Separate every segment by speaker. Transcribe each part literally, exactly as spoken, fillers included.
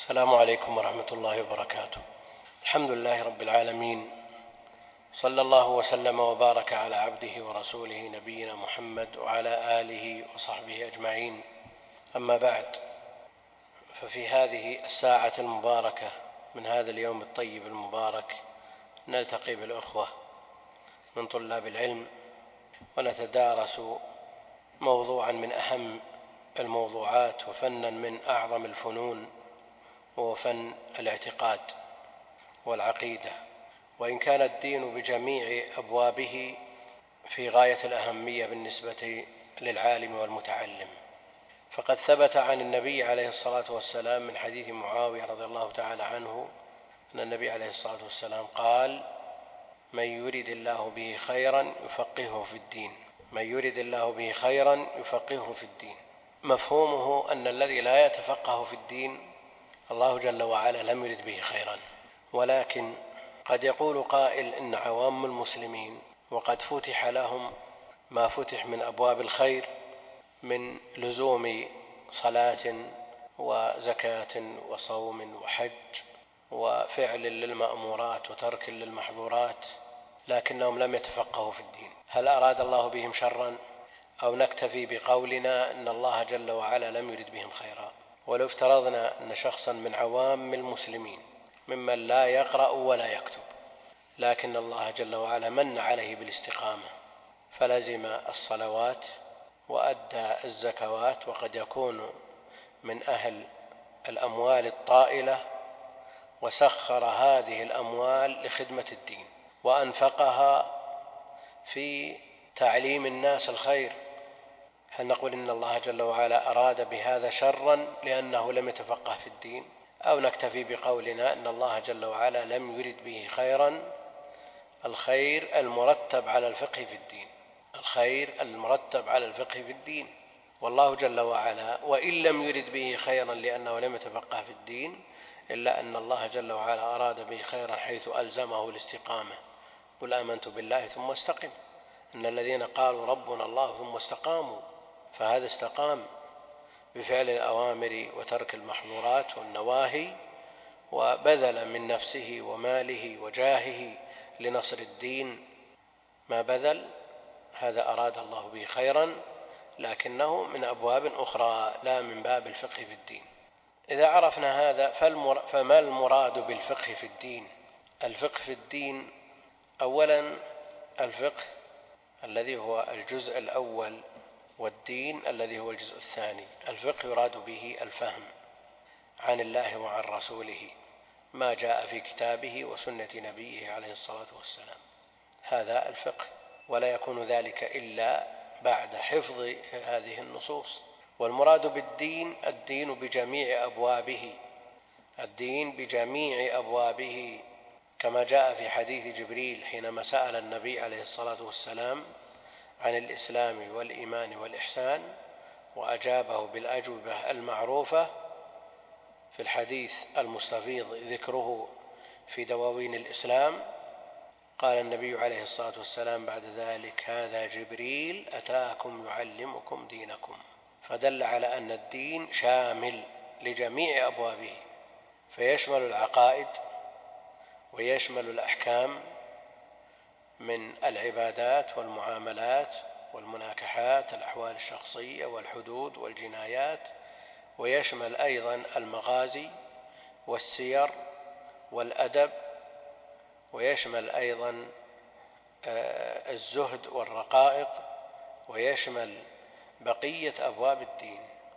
Speaker 1: السلام عليكم ورحمة الله وبركاته. الحمد لله رب العالمين، صلى الله وسلم وبارك على عبده ورسوله نبينا محمد وعلى آله وصحبه أجمعين. أما بعد، ففي هذه الساعة المباركة من هذا اليوم الطيب المبارك نلتقي بالأخوة من طلاب العلم ونتدارس موضوعا من أهم الموضوعات وفنا من أعظم الفنون، وهو فن الاعتقاد والعقيدة. وإن كان الدين بجميع أبوابه في غاية الأهمية بالنسبة للعالم والمتعلم، فقد ثبت عن النبي عليه الصلاة والسلام من حديث معاوية رضي الله تعالى عنه أن النبي عليه الصلاة والسلام قال: من يرد الله به خيرا يفقهه في الدين من يرد الله به خيرا يفقهه في الدين. مفهومه أن الذي لا يتفقه في الدين الله جل وعلا لم يرد به خيرا. ولكن قد يقول قائل إن عوام المسلمين وقد فتح لهم ما فتح من أبواب الخير من لزوم صلاة وزكاة وصوم وحج وفعل للمأمورات وترك للمحظورات، لكنهم لم يتفقهوا في الدين. هل أراد الله بهم شرا، أو نكتفي بقولنا أن الله جل وعلا لم يرد بهم خيرا؟ ولو افترضنا أن شخصا من عوام المسلمين ممن لا يقرأ ولا يكتب، لكن الله جل وعلا من عليه بالاستقامة فلزم الصلوات وأدى الزكوات، وقد يكون من أهل الأموال الطائلة، وسخر هذه الأموال لخدمة الدين وأنفقها في تعليم الناس الخير، هل نقول إن الله جل وعلا أراد بهذا شرا لأنه لم يتفقه في الدين؟ أو نكتفي بقولنا أن الله جل وعلا لم يرد به خيرا، الخير المرتب على الفقه في الدين الخير المرتب على الفقه في الدين والله جل وعلا وإن لم يرد به خيرا لأنه لم يتفقه في الدين، إلا أن الله جل وعلا أراد به خيرا حيث ألزمه الاستقامة. قل آمنت بالله ثم استقم. إن الذين قالوا ربنا الله ثم استقاموا، فهذا استقام بفعل الأوامر وترك المحظورات والنواهي، وبذل من نفسه وماله وجاهه لنصر الدين ما بذل. هذا أراد الله به خيرا، لكنه من أبواب أخرى لا من باب الفقه في الدين. إذا عرفنا هذا فما المراد بالفقه في الدين؟ الفقه في الدين أولا الفقه الذي هو الجزء الأول، والدين الذي هو الجزء الثاني. الفقه يراد به الفهم عن الله وعن رسوله، ما جاء في كتابه وسنة نبيه عليه الصلاة والسلام، هذا الفقه، ولا يكون ذلك إلا بعد حفظ هذه النصوص. والمراد بالدين الدين بجميع أبوابه الدين بجميع أبوابه كما جاء في حديث جبريل حينما سأل النبي عليه الصلاة والسلام عن الإسلام والإيمان والإحسان، وأجابه بالأجوبة المعروفة في الحديث المستفيض ذكره في دواوين الإسلام. قال النبي عليه الصلاة والسلام بعد ذلك: هذا جبريل أتاكم يعلمكم دينكم. فدل على أن الدين شامل لجميع أبوابه، فيشمل العقائد ويشمل الأحكام من العبادات والمعاملات والمناكحات، الأحوال الشخصية والحدود والجنايات، ويشمل أيضا المغازي والسير والأدب، ويشمل أيضا الزهد والرقائق، ويشمل بقية أبواب الدين.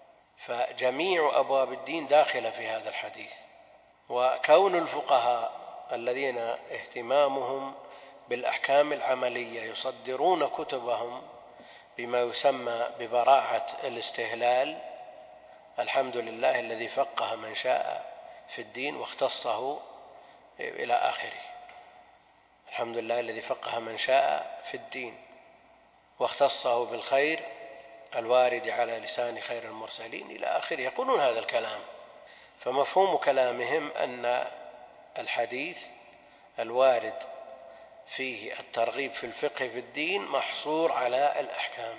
Speaker 1: فجميع أبواب الدين داخلة في هذا الحديث. وكون الفقهاء الذين اهتمامهم بالأحكام العملية يصدرون كتبهم بما يسمى ببراعة الاستهلال، الحمد لله الذي فقه من شاء في الدين واختصه إلى آخره. الحمد لله الذي فقه من شاء في الدين واختصه بالخير الوارد على لسان خير المرسلين إلى آخره، يقولون هذا الكلام. فمفهوم كلامهم أن الحديث الوارد فيه الترغيب في الفقه في الدين محصور على الأحكام،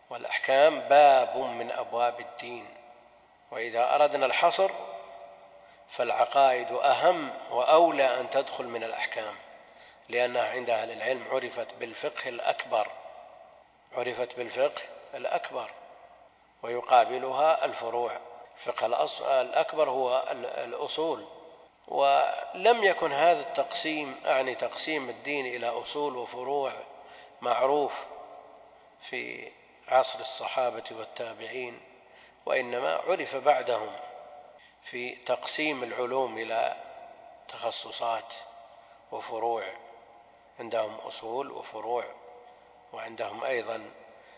Speaker 1: والأحكام باب من أبواب الدين، وإذا أردنا الحصر فالعقائد أهم وأولى أن تدخل من الأحكام، لأنها عند أهل العلم عرفت بالفقه الأكبر عرفت بالفقه الأكبر ويقابلها الفروع. الفقه الأكبر هو الأصول، ولم يكن هذا التقسيم أعني تقسيم الدين إلى أصول وفروع معروف في عصر الصحابة والتابعين، وإنما عرف بعدهم في تقسيم العلوم إلى تخصصات وفروع. عندهم أصول وفروع، وعندهم أيضا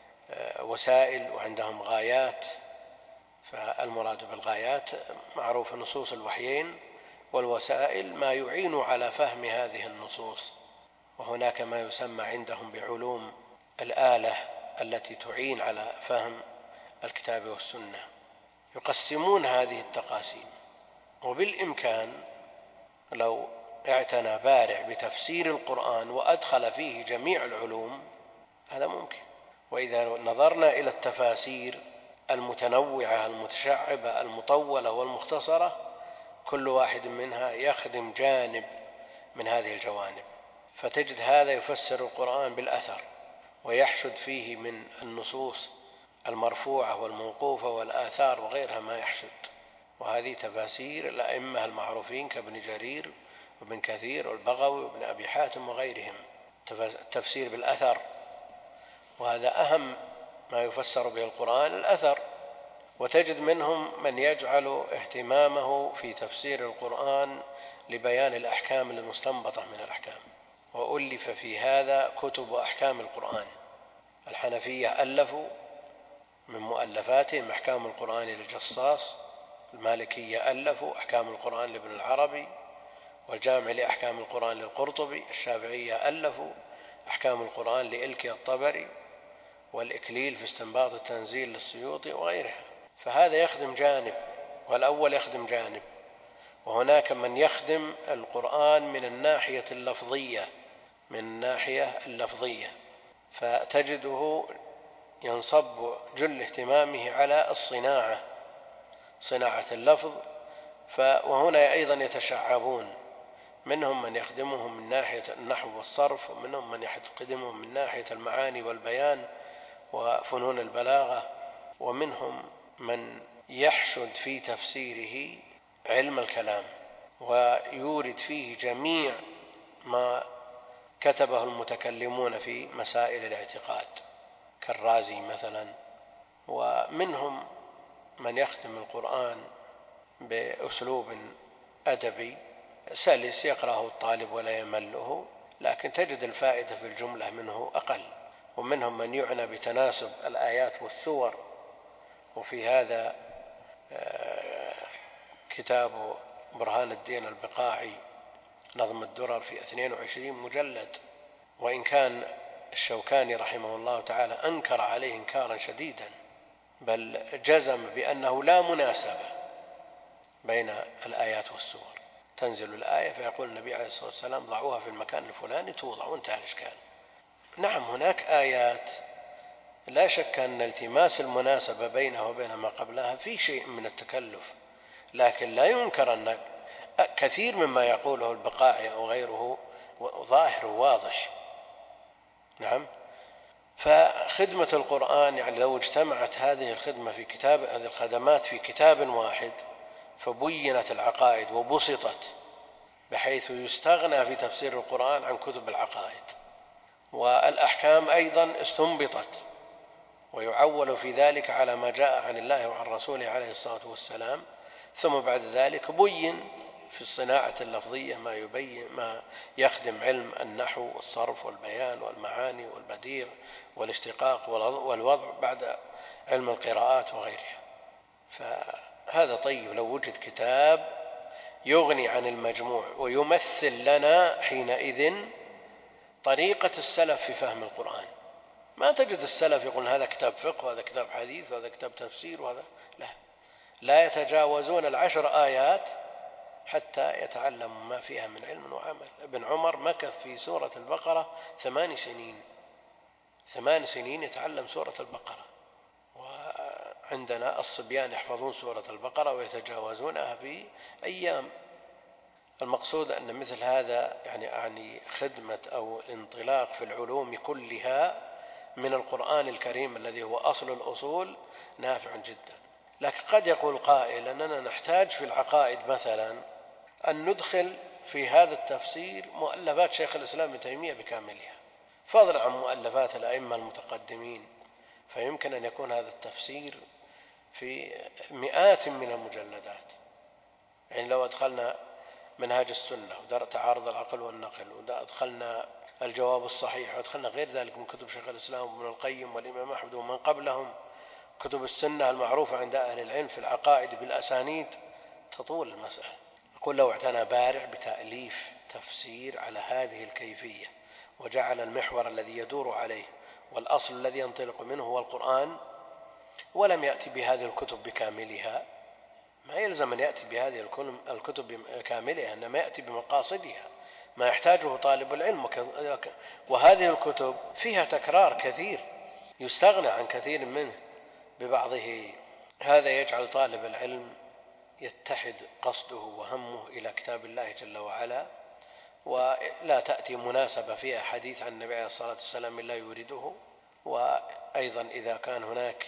Speaker 1: وسائل، وعندهم غايات. فالمراد بالغايات معروف نصوص الوحيين، والوسائل ما يعين على فهم هذه النصوص. وهناك ما يسمى عندهم بعلوم الآلة التي تعين على فهم الكتاب والسنة. يقسمون هذه التقاسيم، وبالإمكان لو اعتنى بارع بتفسير القرآن وأدخل فيه جميع العلوم هذا ممكن. وإذا نظرنا إلى التفاسير المتنوعة المتشعبة المطولة والمختصرة، كل واحد منها يخدم جانب من هذه الجوانب، فتجد هذا يفسر القرآن بالأثر ويحشد فيه من النصوص المرفوعة والموقوفة والآثار وغيرها ما يحشد. وهذه تفاسير الأئمة المعروفين كابن جرير وابن كثير والبغوي وابن أبي حاتم وغيرهم، التفسير بالأثر. وهذا أهم ما يفسر به القرآن الأثر. وتجد منهم من يجعل اهتمامه في تفسير القرآن لبيان الأحكام المستنبطة من الأحكام، وألف في هذا كتب أحكام القرآن. الحنفية ألفوا من مؤلفاتهم أحكام القرآن للجصاص، المالكية ألفوا أحكام القرآن لابن العربي والجامع لأحكام القرآن للقرطبي، الشافعية ألفوا أحكام القرآن لإلكي الطبري، والإكليل في استنباط التنزيل للسيوطي وغيرها. فهذا يخدم جانب، والأول يخدم جانب. وهناك من يخدم القرآن من الناحية اللفظية من الناحية اللفظية فتجده ينصب جل اهتمامه على الصناعة، صناعة اللفظ. وهنا أيضا يتشعبون، منهم من يخدمهم من ناحية النحو والصرف، ومنهم من يخدمهم من ناحية المعاني والبيان وفنون البلاغة، ومنهم من يحشد في تفسيره علم الكلام ويورد فيه جميع ما كتبه المتكلمون في مسائل الاعتقاد كالرازي مثلا. ومنهم من يختم القرآن بأسلوب أدبي سلس يقرأه الطالب ولا يمله، لكن تجد الفائدة في الجملة منه أقل. ومنهم من يعنى بتناسب الآيات والسور، وفي هذا كتاب برهان الدين البقاعي نظم الدرر في اثنين وعشرين مجلد، وإن كان الشوكاني رحمه الله تعالى أنكر عليه إنكارا شديدا، بل جزم بأنه لا مناسبة بين الآيات والسور. تنزل الآية فيقول النبي عليه الصلاة والسلام ضعوها في المكان الفلاني توضع وانتهى الإشكال. نعم هناك آيات لا شك أن التماس المناسبة بينها وبين ما قبلها في شيء من التكلف، لكن لا ينكر أن كثير مما يقوله البقاعي أو غيره ظاهر واضح. نعم. فخدمة القرآن يعني لو اجتمعت هذه الخدمة في كتاب هذه الخدمات في كتاب واحد فبينت العقائد وبسطت بحيث يستغنى في تفسير القرآن عن كتب العقائد، والأحكام أيضا استنبطت ويعول في ذلك على ما جاء عن الله وعن رسوله عليه الصلاة والسلام. ثم بعد ذلك بين في الصناعة اللفظية ما يبين ما يخدم علم النحو والصرف والبيان والمعاني والبديع والاشتقاق والوضع بعد علم القراءات وغيرها. فهذا طيب لو وجد كتاب يغني عن المجموع ويمثل لنا حينئذ طريقة السلف في فهم القرآن. ما تجد السلف يقول هذا كتاب فقه وهذا كتاب حديث وهذا كتاب تفسير وهذا لا لا يتجاوزون العشر آيات حتى يتعلموا ما فيها من علم وعمل. ابن عمر مكث في سورة البقرة ثمان سنين ثمان سنين يتعلم سورة البقرة، عندنا الصبيان يحفظون سورة البقرة ويتجاوزونها في أيام. المقصود أن مثل هذا يعني أعني خدمة أو الانطلاق في العلوم كلها من القرآن الكريم الذي هو أصل الأصول نافع جدا. لكن قد يقول قائل أننا نحتاج في العقائد مثلا أن ندخل في هذا التفسير مؤلفات شيخ الإسلام ابن تيمية بكاملها، فضلا عن مؤلفات الأئمة المتقدمين، فيمكن أن يكون هذا التفسير في مئات من المجلدات. يعني لو أدخلنا منهاج السنة ودرء تعارض العقل والنقل ودخلنا الجواب الصحيح ودخلنا غير ذلك من كتب شيخ الإسلام وابن القيم والإمام أحمد ومن قبلهم، كتب السنة المعروفة عند أهل العلم في العقائد بالأسانيد، تطول المسألة. أقول لو اعتنى بارع بتأليف تفسير على هذه الكيفية وجعل المحور الذي يدور عليه والأصل الذي ينطلق منه هو القرآن، ولم يأتي بهذه الكتب بكاملها، ما يلزم أن يأتي بهذه الكتب بكاملها، إنما يأتي بمقاصدها ما يحتاجه طالب العلم. وهذه الكتب فيها تكرار كثير يستغنى عن كثير منه ببعضه. هذا يجعل طالب العلم يتحد قصده وهمه إلى كتاب الله جل وعلا، ولا تأتي مناسبة فيها حديث عن النبي عليه الصلاة والسلام إلا يورده. وأيضا إذا كان هناك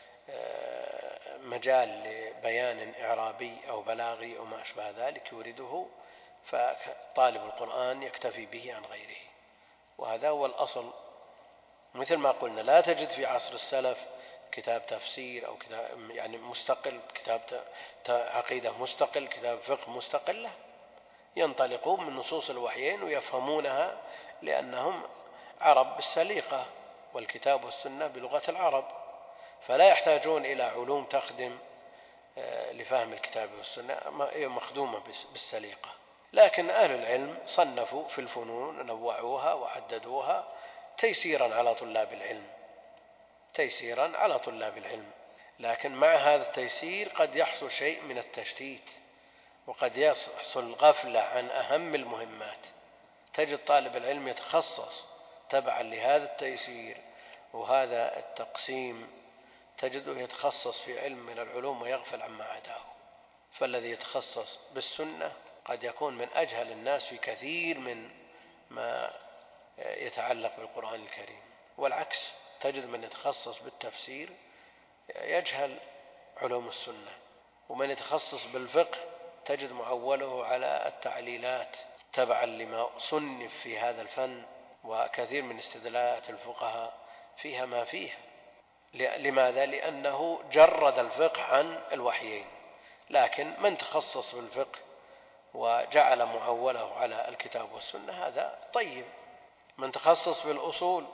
Speaker 1: مجال لبيان إعرابي أو بلاغي أو ما أشبه ذلك يورده، فطالب القرآن يكتفي به عن غيره. وهذا هو الأصل. مثل ما قلنا لا تجد في عصر السلف كتاب تفسير أو كتاب يعني مستقل، كتاب عقيدة مستقل، كتاب فقه مستقل، ينطلقون من نصوص الوحيين ويفهمونها لأنهم عرب بالسليقة، والكتاب والسنة بلغة العرب، فلا يحتاجون إلى علوم تخدم لفهم الكتاب والسنة، مخدومة بالسليقة. لكن أهل العلم صنفوا في الفنون، نوعوها وحددوها تيسيرا على طلاب العلم، تيسيرا على طلاب العلم. لكن مع هذا التيسير قد يحصل شيء من التشتيت، وقد يحصل غفلة عن أهم المهمات. تجد طالب العلم يتخصص تبعا لهذا التيسير وهذا التقسيم، تجده يتخصص في علم من العلوم ويغفل عما عداه. فالذي يتخصص بالسنة قد يكون من أجهل الناس في كثير من ما يتعلق بالقرآن الكريم، والعكس تجد من يتخصص بالتفسير يجهل علوم السنة، ومن يتخصص بالفقه تجد معوله على التعليلات تبعا لما صنف في هذا الفن، وكثير من استدلالات الفقهاء فيها ما فيها. لماذا؟ لأنه جرد الفقه عن الوحيين. لكن من تخصص بالفقه وجعل معوله على الكتاب والسنة هذا طيب. من تخصص بالأصول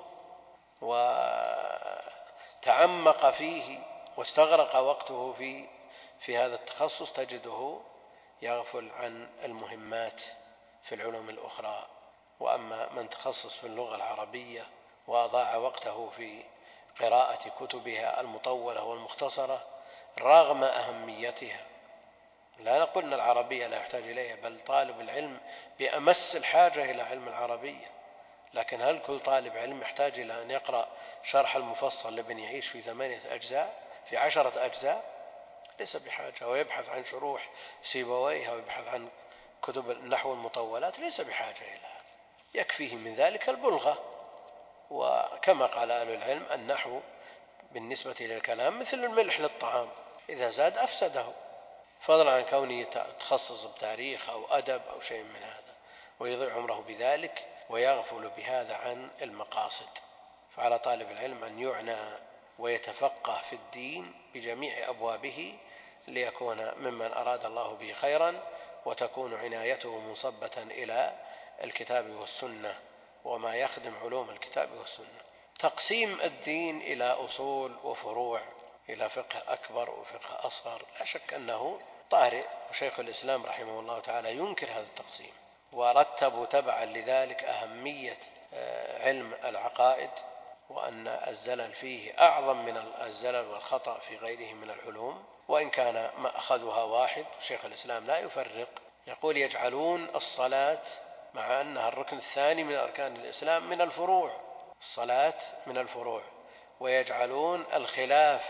Speaker 1: وتعمق فيه واستغرق وقته في في هذا التخصص تجده يغفل عن المهمات في العلوم الأخرى. وأما من تخصص في اللغة العربية وأضاع وقته في قراءة كتبها المطولة والمختصرة رغم أهميتها، لا نقول أن العربية لا يحتاج إليها، بل طالب العلم بأمس الحاجة إلى علم العربية. لكن هل كل طالب علم يحتاج إلى أن يقرأ شرح المفصل لابن يعيش في ثمانية أجزاء في عشرة أجزاء؟ ليس بحاجة. ويبحث عن شروح سيبويه ويبحث عن كتب النحو المطولات، ليس بحاجة إلى هذا، يكفيه من ذلك البلغة. وكما قال أهل العلم النحو بالنسبة للكلام مثل الملح للطعام، إذا زاد أفسده، فضلا عن كونه يتخصص بتاريخ أو أدب أو شيء من هذا ويضيع عمره بذلك ويغفل بهذا عن المقاصد. فعلى طالب العلم أن يعنى ويتفقه في الدين بجميع أبوابه ليكون ممن أراد الله به خيرا، وتكون عنايته منصبة إلى الكتاب والسنة وما يخدم علوم الكتاب والسنة. تقسيم الدين إلى أصول وفروع، إلى فقه أكبر وفقه أصغر، لا شك أنه طارئ، وشيخ الإسلام رحمه الله تعالى ينكر هذا التقسيم، ورتبوا تبعا لذلك أهمية علم العقائد، وأن الزلل فيه أعظم من الزلل والخطأ في غيره من العلوم، وإن كان مأخذها واحد. شيخ الإسلام لا يفرق، يقول يجعلون الصلاة مع أنها الركن الثاني من أركان الإسلام من الفروع، الصلاة من الفروع، ويجعلون الخلاف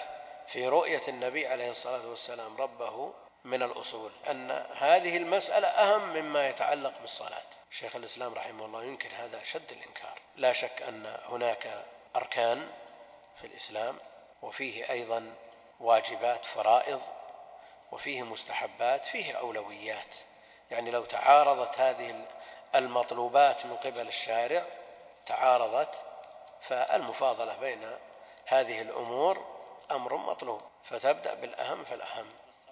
Speaker 1: في رؤية النبي عليه الصلاة والسلام ربه من الأصول أن هذه المسألة أهم مما يتعلق بالصلاة. شيخ الإسلام رحمه الله ينكر هذا أشد الإنكار. لا شك أن هناك أركان في الإسلام، وفيه أيضا واجبات فرائض، وفيه مستحبات، فيه أولويات. يعني لو تعارضت هذه المطلوبات من قبل الشارع تعارضت، فالمفاضلة بين هذه الأمور أمر مطلوب، فتبدأ بالأهم فالأهم.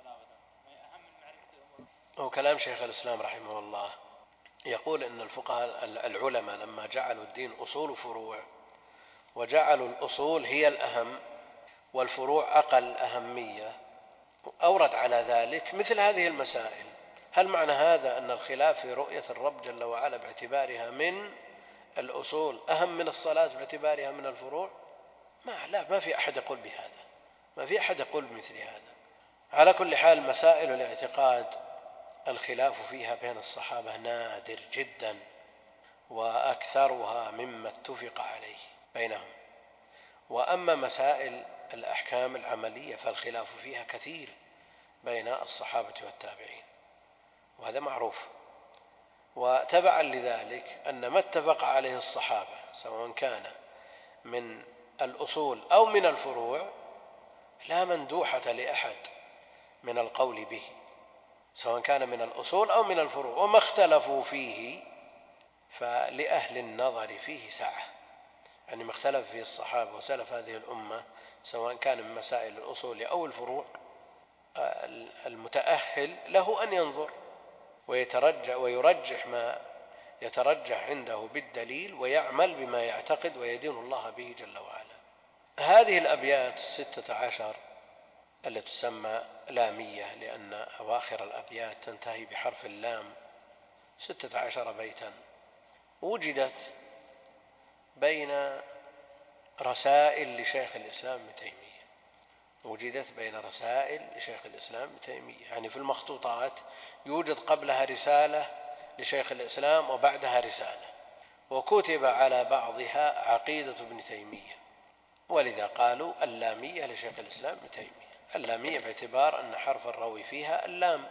Speaker 1: هو كلام شيخ الإسلام رحمه الله يقول إن الفقهاء العلماء لما جعلوا الدين أصول وفروع، وجعلوا الأصول هي الأهم والفروع أقل أهمية، أورد على ذلك مثل هذه المسائل. هل معنى هذا أن الخلاف في رؤية الرب جل وعلا باعتبارها من الأصول أهم من الصلاة باعتبارها من الفروع؟ ما لا ما في أحد يقول بهذا، ما في أحد يقول بمثل هذا. على كل حال مسائل الاعتقاد الخلاف فيها بين الصحابة نادر جدا، وأكثرها مما اتفق عليه بينهم. وأما مسائل الأحكام العملية فالخلاف فيها كثير بين الصحابة والتابعين، وهذا معروف. وتبعا لذلك أن ما اتفق عليه الصحابة سواء كان من الأصول أو من الفروع لا مندوحة لأحد من القول به، سواء كان من الأصول أو من الفروع. وما اختلفوا فيه فلأهل النظر فيه سعة، يعني ما اختلف فيه الصحابة وسلف هذه الأمة سواء كان من مسائل الأصول أو الفروع، المتأهل له أن ينظر ويترجح ويرجح ما يترجح عنده بالدليل، ويعمل بما يعتقد ويدين الله به جل وعلا. هذه الأبيات الستة عشر التي تسمى لامية لأن أواخر الأبيات تنتهي بحرف اللام، ستة عشر بيتا، وجدت بين رسائل لشيخ الإسلام ابن تيمية وجدت بين رسائل لشيخ الإسلام ابن تيمية يعني في المخطوطات يوجد قبلها رسالة لشيخ الإسلام وبعدها رسالة، وكتب على بعضها عقيدة ابن تيمية، ولذا قالوا اللامية لشيخ الإسلام ابن تيمية. اللامية باعتبار أن حرف الروي فيها اللام،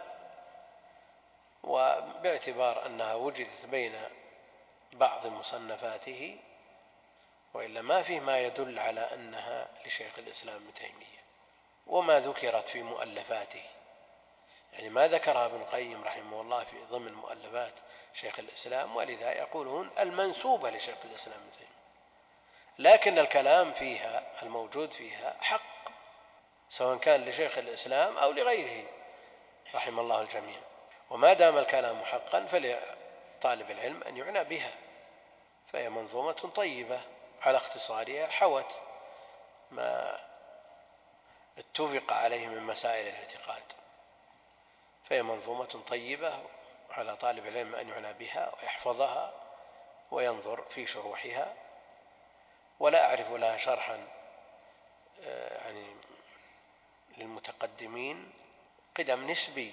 Speaker 1: وباعتبار أنها وجدت بين بعض مصنفاته، وإلا ما فيه ما يدل على أنها لشيخ الإسلام ابن تيمية. وما ذكرت في مؤلفاته، يعني ما ذكرها ابن القيم رحمه الله في ضمن مؤلفات شيخ الإسلام، ولذا يقولون المنسوبة لشيخ الإسلام ابن تيمية، لكن الكلام فيها الموجود فيها حق سواء كان لشيخ الإسلام أو لغيره رحم الله الجميع. وما دام الكلام حقا فلطالب العلم أن يعنى بها، فهي منظومة طيبة على اختصارها، حوت ما اتفق عليه من مسائل الاعتقاد، فهي منظومة طيبة على طالب العلم أن يعنى بها ويحفظها وينظر في شروحها. ولا أعرف لها شرحا يعني للمتقدمين قدم نسبي،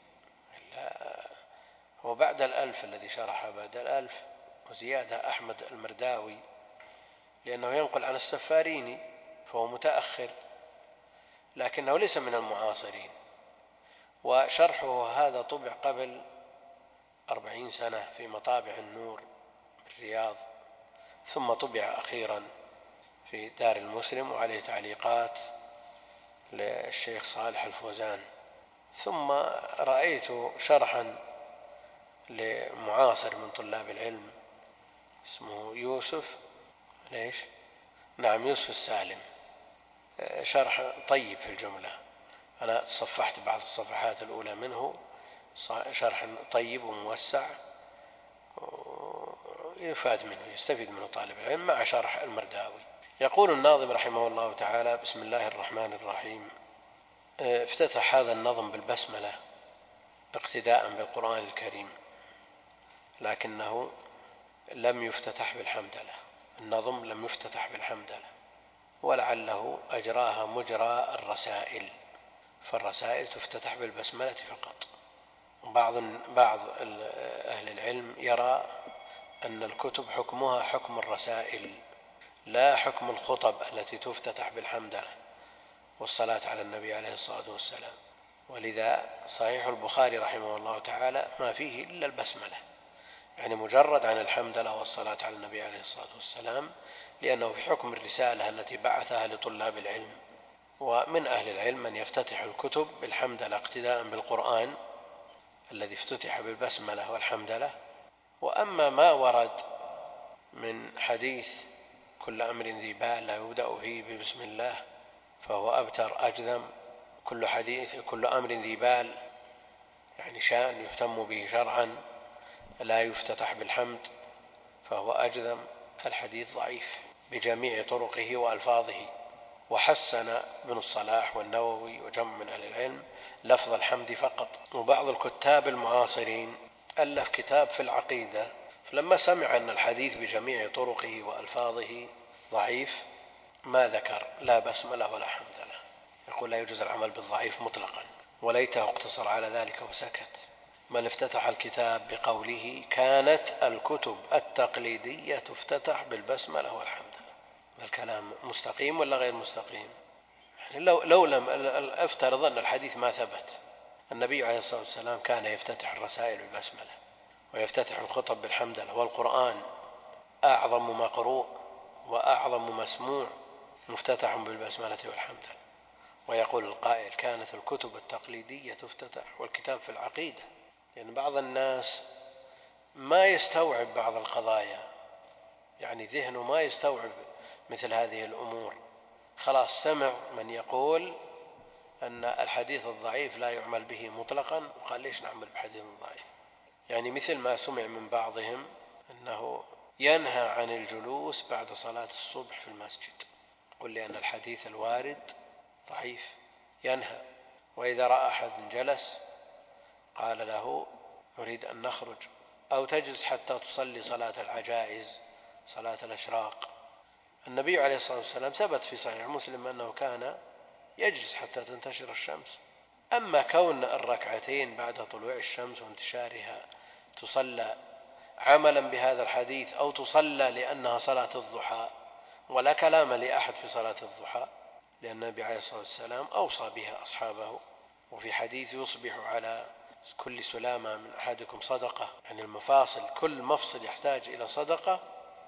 Speaker 1: هو بعد الألف الذي شرح بعد الألف وزيادة أحمد المرداوي، لأنه ينقل عن السفاريني فهو متأخر لكنه ليس من المعاصرين، وشرحه هذا طبع قبل أربعين سنة في مطابع النور بالرياض، ثم طبع أخيرا في دار المسلم وعليه تعليقات للشيخ صالح الفوزان. ثم رأيت شرحا لمعاصر من طلاب العلم اسمه يوسف ليش نعم يوسف السالم، شرح طيب في الجملة، أنا صفحت بعض الصفحات الأولى منه، شرح طيب وموسع يفاد منه يستفيد منه طالب العلم مع شرح المرداوي. يقول الناظم رحمه الله تعالى: بسم الله الرحمن الرحيم. افتتح هذا النظم بالبسملة اقتداء بالقرآن الكريم، لكنه لم يفتتح بالحمدلة، النظم لم يفتتح بالحمدلة، ولعله أجراها مجرى الرسائل، فالرسائل تفتتح بالبسملة فقط. بعض بعض أهل العلم يرى أن الكتب حكمها حكم الرسائل لا حكم الخطب التي تفتتح بالحمدلة، والصلاة على النبي عليه الصلاة والسلام. ولذا صحيح البخاري رحمه الله تعالى ما فيه إلا البسملة، يعني مجرد عن الحمدلله والصلاة على النبي عليه الصلاة والسلام، لأنه في حكم الرسالة التي بعثها لطلاب العلم. ومن أهل العلم من يفتتح الكتب بالحمدلله اقتداء بالقرآن الذي افتتح بالبسملة والحمدلله. وأما ما ورد من حديث كل أمر ذي بال لا يبدأ فيه ببسم الله فهو أبتر أجذم، كل حديث كل أمر ذي بال يعني شأن يهتم به شرعا لا يفتتح بالحمد فهو أجذم، الحديث ضعيف بجميع طرقه وألفاظه. وحسن ابن الصلاح والنووي وجمع من أهل العلم لفظ الحمد فقط. وبعض الكتاب المعاصرين ألف كتاب في العقيدة، فلما سمع أن الحديث بجميع طرقه وألفاظه ضعيف ما ذكر لا بسملة ولا حمدلله، يقول لا يجوز العمل بالضعيف مطلقا، وليته اقتصر على ذلك وسكت. من افتتح الكتاب بقوله كانت الكتب التقليدية تفتتح بالبسملة والحمدلله، الكلام مستقيم ولا غير مستقيم؟ يعني لو, لو لم افترض أن الحديث ما ثبت، النبي عليه الصلاة والسلام كان يفتتح الرسائل بالبسملة ويفتتح الخطب بالحمدلله، والقرآن أعظم مقروء وأعظم مسموع مفتتح بالبسملة والحمدلله، ويقول القائل كانت الكتب التقليدية تفتتح والكتاب في العقيدة. يعني بعض الناس ما يستوعب بعض القضايا، يعني ذهنه ما يستوعب مثل هذه الأمور، خلاص سمع من يقول أن الحديث الضعيف لا يعمل به مطلقا وقال ليش نعمل بحديث ضعيف. يعني مثل ما سمع من بعضهم أنه ينهى عن الجلوس بعد صلاة الصبح في المسجد، قل لي أن الحديث الوارد ضعيف ينهى. وإذا رأى أحد جلس قال له نريد أن نخرج، أو تجلس حتى تصلي صلاة العجائز صلاة الأشراق. النبي عليه الصلاة والسلام ثبت في صحيح مسلم أنه كان يجلس حتى تنتشر الشمس. أما كون الركعتين بعد طلوع الشمس وانتشارها تصلى عملا بهذا الحديث أو تصلى لأنها صلاة الضحى، ولا كلام لأحد في صلاة الضحى، لأن النبي عليه الصلاة والسلام أوصى بها أصحابه. وفي حديث يصبح على كل سلامة من أحدكم صدقة، يعني المفاصل كل مفصل يحتاج إلى صدقة،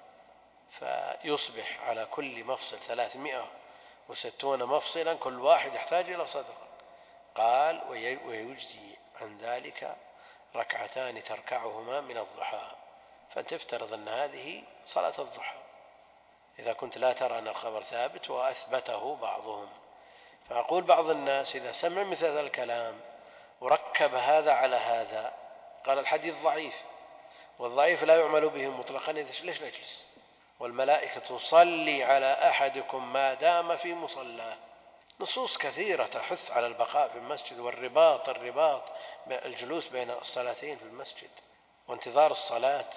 Speaker 1: فيصبح على كل مفصل ثلاثمائة وستون مفصلا كل واحد يحتاج إلى صدقة. قال ويجزي عن ذلك ركعتان تركعهما من الضحى، فتفترض أن هذه صلاة الضحى إذا كنت لا ترى أن الخبر ثابت وأثبته بعضهم. فأقول بعض الناس إذا سمع مثل هذا الكلام وركب هذا على هذا قال الحديث ضعيف، والضعيف لا يعمل به مطلقا، ليش نجلس؟ والملائكة تصلي على أحدكم ما دام في مصلاه. نصوص كثيرة تحث على البقاء في المسجد والرباط الرباط الجلوس بين الصلاتين في المسجد وانتظار الصلاة،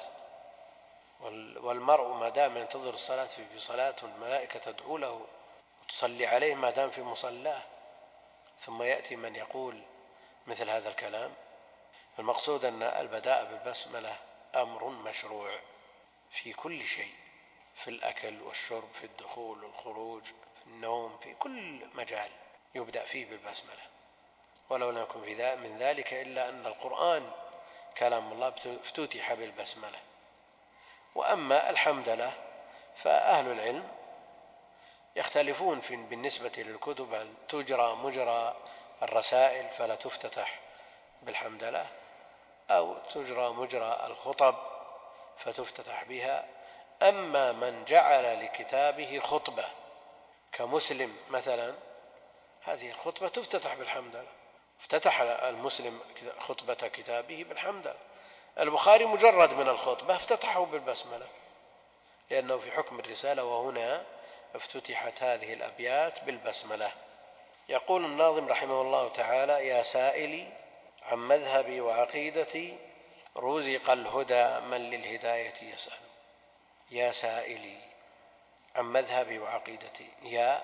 Speaker 1: والمرء ما دام ينتظر الصلاة في صلاة والملائكة تدعو له وتصلي عليه ما دام في مصلاه، ثم يأتي من يقول مثل هذا الكلام. المقصود أن البداء بالبسملة أمر مشروع في كل شيء، في الأكل والشرب، في الدخول والخروج، في النوم، في كل مجال يبدأ فيه بالبسملة. ولو لم يكن في من ذلك إلا أن القرآن كلام الله افتتح بالبسملة. وأما الحمدلله فأهل العلم يختلفون في بالنسبة للكتب هل تجرى مجرى الرسائل فلا تفتتح بالحمدلله، أو تجرى مجرى الخطب فتفتتح بها. أما من جعل لكتابه خطبة كمسلم مثلا، هذه الخطبة تفتتح بالحمدلله، افتتح المسلم خطبة كتابه بالحمدلله. البخاري مجرد من الخطبة افتتحه بالبسملة لأنه في حكم الرسالة، وهنا افتتحت هذه الأبيات بالبسملة. يقول الناظم رحمه الله تعالى: يا سائلي عن مذهبي وعقيدتي رزق الهدى من للهداية يسأل. يا سائلي عن مذهبي وعقيدتي، يا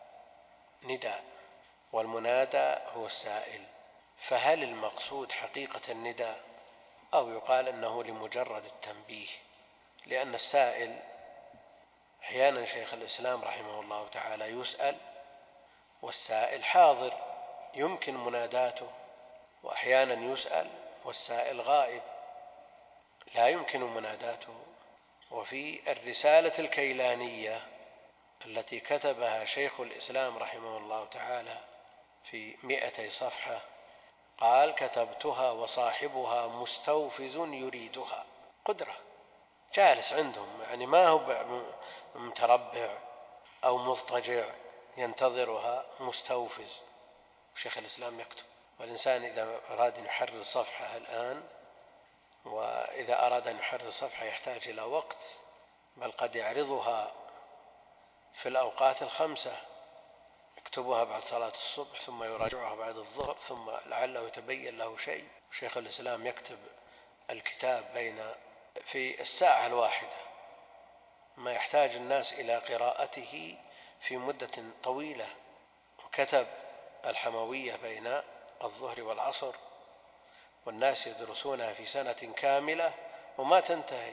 Speaker 1: نداء والمنادى هو السائل، فهل المقصود حقيقة النداء أو يقال أنه لمجرد التنبيه؟ لأن السائل أحيانا شيخ الإسلام رحمه الله تعالى يسأل والسائل حاضر يمكن مناداته، وأحيانا يسأل والسائل غائب لا يمكن مناداته. وفي الرسالة الكيلانية التي كتبها شيخ الإسلام رحمه الله تعالى في مئتي صفحة قال: كتبتها وصاحبها مستوفز يريدها. قدرة، جالس عندهم، يعني ما هو متربع أو مضطجع ينتظرها، مستوفز. شيخ الإسلام يكتب. والإنسان إذا أراد أن يحرر صفحة الآن، وإذا أراد أن يحرر صفحة يحتاج إلى وقت، بل قد يعرضها في الأوقات الخمسة، يكتبها بعد صلاة الصبح ثم يراجعها بعد الظهر، ثم لعله يتبين له شيء. شيخ الإسلام يكتب الكتاب بين في الساعة الواحدة، ما يحتاج الناس إلى قراءته في مدة طويلة. وكتب الحموية بين الظهر والعصر، والناس يدرسونها في سنة كاملة وما تنتهي.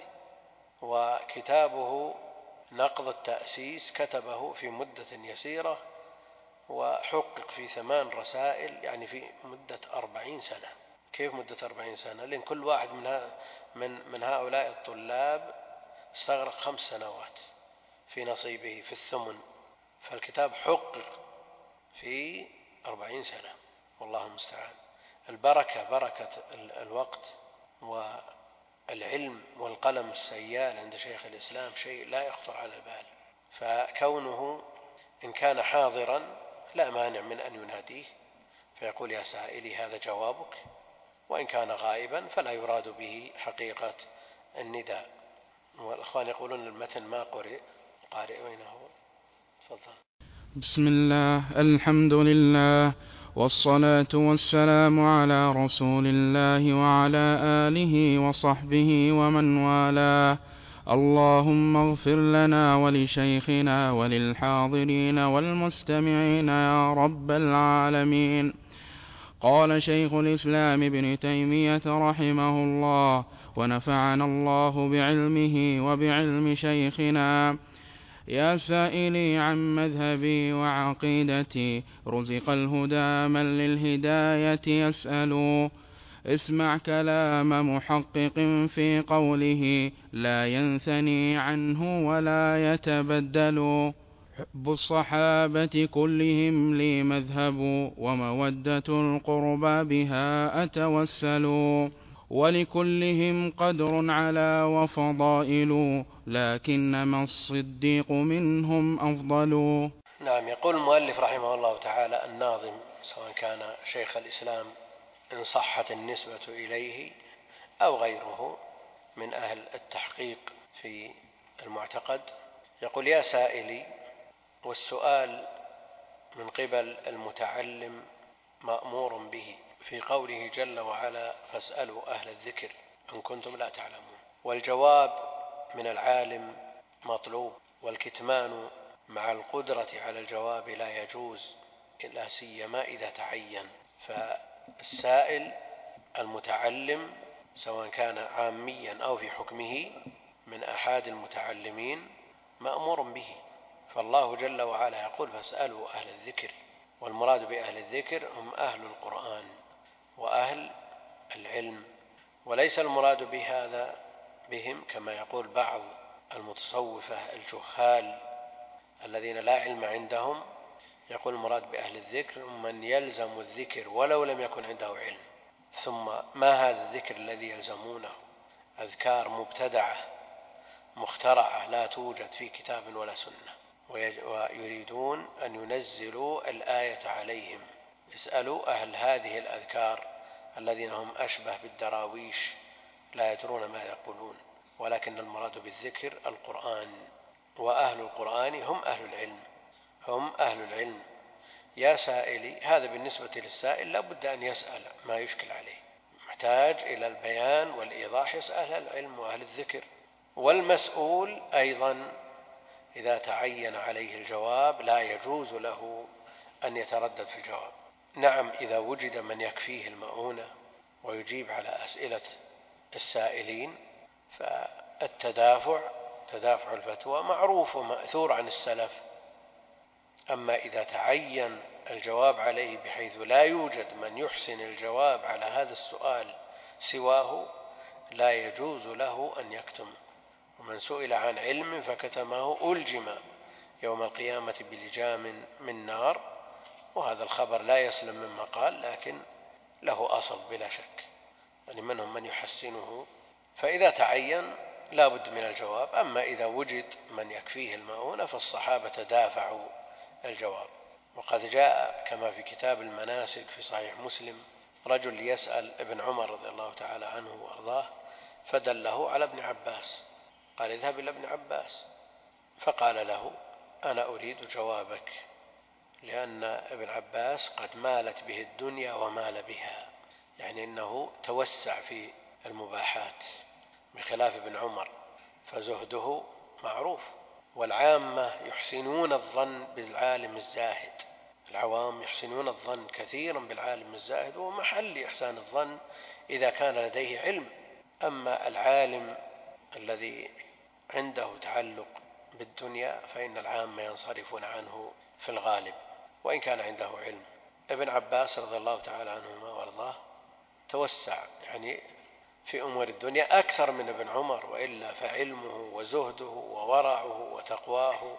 Speaker 1: وكتابه نقض التأسيس كتبه في مدة يسيرة، وحقق في ثمان رسائل، يعني في مدة أربعين سنة. كيف مدة أربعين سنة؟ لأن كل واحد من, من, من هؤلاء الطلاب استغرق خمس سنوات في نصيبه في الثمن، فالكتاب حقق في أربعين سنة، والله المستعان. البركة بركة الوقت والعلم والقلم السيال عند شيخ الإسلام شيء لا يخطر على البال. فكونه إن كان حاضرا لا مانع من أن يناديه فيقول: يا سائلي هذا جوابك. وإن كان غائبا فلا يراد به حقيقة النداء. والأخوان يقولون المتن ما قرئ، قارئ وين هو؟ تفضل.
Speaker 2: بسم الله، الحمد لله، والصلاة والسلام على رسول الله وعلى آله وصحبه ومن والاه. اللهم اغفر لنا ولشيخنا وللحاضرين والمستمعين يا رب العالمين. قال شيخ الإسلام ابن تيمية رحمه الله ونفعنا الله بعلمه وبعلم شيخنا: يا سائلي عن مذهبي وعقيدتي، رزق الهدى من للهداية يسأل. اسمع كلام محقق في قوله، لا ينثني عنه ولا يتبدل. حب الصحابة كلهم لي مذهب، ومودة القربى بها أتوسل. ولكلهم قدر على وفضائل، لكنما الصديق منهم أفضل.
Speaker 1: نعم. يقول المؤلف رحمه الله تعالى الناظم، سواء كان شيخ الإسلام إن صحت النسبة إليه أو غيره من أهل التحقيق في المعتقد، يقول: يا سائلي. والسؤال من قبل المتعلم مأمور به في قوله جل وعلا: فاسألوا أهل الذكر إن كنتم لا تعلمون. والجواب من العالم مطلوب، والكتمان مع القدرة على الجواب لا يجوز، لا سيما إذا تعين. فالسائل المتعلم سواء كان عاميا أو في حكمه من أحد المتعلمين مأمور به. فالله جل وعلا يقول: فاسألوا أهل الذكر، والمراد بأهل الذكر هم أهل القرآن وأهل العلم، وليس المراد بهذا بهم كما يقول بعض المتصوفة الجهال الذين لا علم عندهم. يقول المراد بأهل الذكر من يلزم الذكر ولو لم يكن عنده علم. ثم ما هذا الذكر الذي يلزمونه؟ أذكار مبتدعة مخترعة لا توجد في كتاب ولا سنة، ويريدون أن ينزلوا الآية عليهم. اسألوا أهل هذه الأذكار الذين هم أشبه بالدراويش لا يدرون ما يقولون، ولكن المراد بالذكر القرآن، وأهل القرآن هم أهل العلم، هم أهل العلم. يا سائلي، هذا بالنسبة للسائل لا بد أن يسأل ما يشكل عليه، محتاج إلى البيان والإيضاح، يسأل أهل العلم وأهل الذكر. والمسؤول أيضا إذا تعين عليه الجواب لا يجوز له أن يتردد في الجواب. نعم، إذا وجد من يكفيه المؤونة ويجيب على أسئلة السائلين فالتدافع تدافع الفتوى معروف ومأثور عن السلف. أما إذا تعين الجواب عليه بحيث لا يوجد من يحسن الجواب على هذا السؤال سواه، لا يجوز له أن يكتم. ومن سئل عن علم فكتمه ألجم يوم القيامة بلجام من نار. وهذا الخبر لا يسلم مما قال، لكن له أصل بلا شك، يعني منهم من يحسنه، فإذا تعين لا بد من الجواب. أما إذا وجد من يكفيه المؤونة فالصحابة دافعوا الجواب. وقد جاء كما في كتاب المناسك في صحيح مسلم رجل يسأل ابن عمر رضي الله تعالى عنه وأرضاه، فدله على ابن عباس، قال اذهب إلى ابن عباس، فقال له أنا أريد جوابك، لأن ابن عباس قد مالت به الدنيا ومال بها، يعني إنه توسع في المباحات بخلاف ابن عمر، فزهده معروف. والعامة يحسنون الظن بالعالم الزاهد، العوام يحسنون الظن كثيرا بالعالم الزاهد، ومحل إحسان الظن إذا كان لديه علم. أما العالم الذي عنده تعلق بالدنيا فإن العامة ينصرفون عنه في الغالب وإن كان عنده علم. ابن عباس رضي الله تعالى عنهما وارضاه توسع يعني في أمور الدنيا أكثر من ابن عمر، وإلا فعلمه وزهده وورعه وتقواه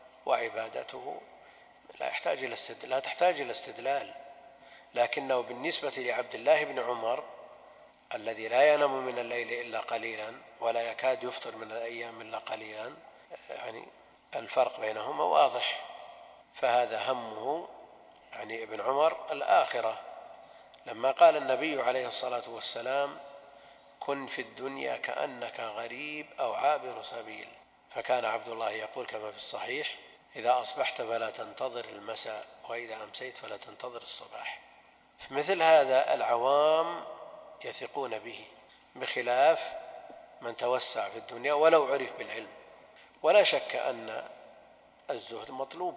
Speaker 1: وعبادته لا يحتاج إلى استدلال، لا تحتاج إلى استدلال. لكنه بالنسبة لعبد الله بن عمر الذي لا ينام من الليل إلا قليلا ولا يكاد يفطر من الأيام إلا قليلا، يعني الفرق بينهما واضح. فهذا همه يعني ابن عمر الآخرة. لما قال النبي عليه الصلاة والسلام كن في الدنيا كأنك غريب أو عابر سبيل، فكان عبد الله يقول كما في الصحيح إذا أصبحت فلا تنتظر المساء وإذا أمسيت فلا تنتظر الصباح. فمثل هذا العوام يثقون به، بخلاف من توسع في الدنيا ولو عرف بالعلم. ولا شك أن الزهد مطلوب،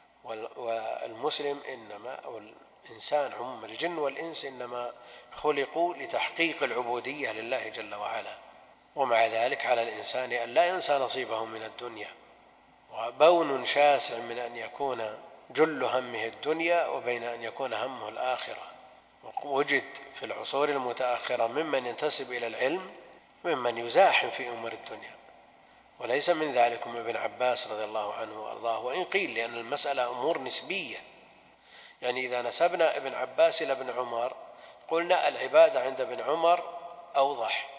Speaker 1: والمسلم إنما أو الإنسان عموما الجن والإنس إنما خلقوا لتحقيق العبودية لله جل وعلا، ومع ذلك على الإنسان أن لا ينسى نصيبه من الدنيا. وبون شاسع من أن يكون جل همه الدنيا وبين أن يكون همه الآخرة. ووجد في العصور المتأخرة ممن ينتسب إلى العلم ممن يزاحم في أمور الدنيا، وليس من ذلكم ابن عباس رضي الله عنه وأرضاه، وإن قيل لأن المسألة أمور نسبية. يعني إذا نسبنا ابن عباس إلى ابن عمر قلنا العبادة عند ابن عمر أوضح،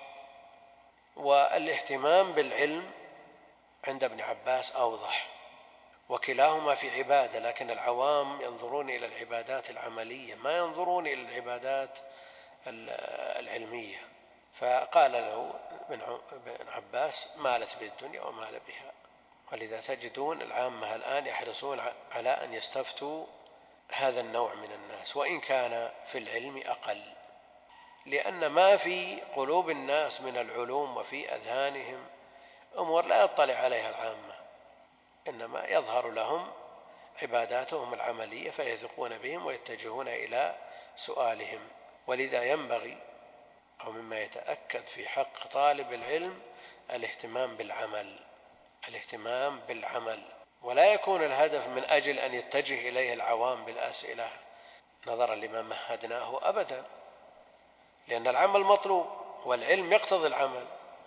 Speaker 1: والاهتمام بالعلم عند ابن عباس أوضح، وكلاهما في عبادة، لكن العوام ينظرون إلى العبادات العملية ما ينظرون إلى العبادات العلمية. فقال له ابن عباس مالت به الدنيا ومال بها. ولذا تجدون العامة الآن يحرصون على أن يستفتوا هذا النوع من الناس وإن كان في العلم أقل، لأن ما في قلوب الناس من العلوم وفي أذهانهم أمور لا يطلع عليها العامة، إنما يظهر لهم عباداتهم العملية فيثقون بهم ويتجهون إلى سؤالهم. ولذا ينبغي أو مما يتأكد في حق طالب العلم الاهتمام بالعمل، الاهتمام بالعمل، ولا يكون الهدف من أجل أن يتجه إليه العوام بالأسئلة نظرا لما مهدناه أبدا، لأن العمل مطلوب والعلم يقتضي العمل،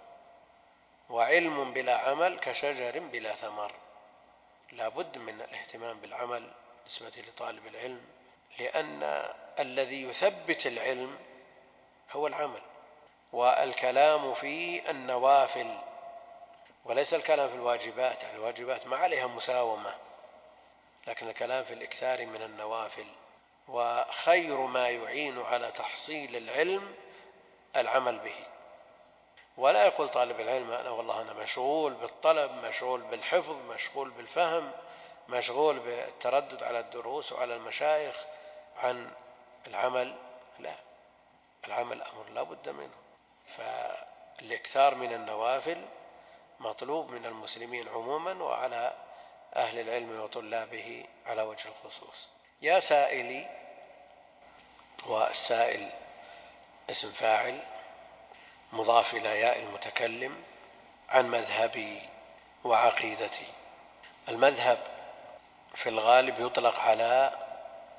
Speaker 1: وعلم بلا عمل كشجر بلا ثمر. لا بد من الاهتمام بالعمل بالنسبة لطالب العلم، لأن الذي يثبت العلم هو العمل. والكلام في النوافل وليس الكلام في الواجبات، يعني الواجبات ما عليها مساومة، لكن الكلام في الإكثار من النوافل. وخير ما يعين على تحصيل العلم العمل به. ولا يقول طالب العلم أنا والله أنا مشغول بالطلب، مشغول بالحفظ، مشغول بالفهم، مشغول بالتردد على الدروس وعلى المشايخ عن العمل. لا، العمل أمر لا بد منه. فالإكثار من النوافل مطلوب من المسلمين عموما وعلى أهل العلم وطلابه على وجه الخصوص. يا سائلي، والسائل اسم فاعل مضاف إلى ياء المتكلم، عن مذهبي وعقيدتي. المذهب في الغالب يطلق على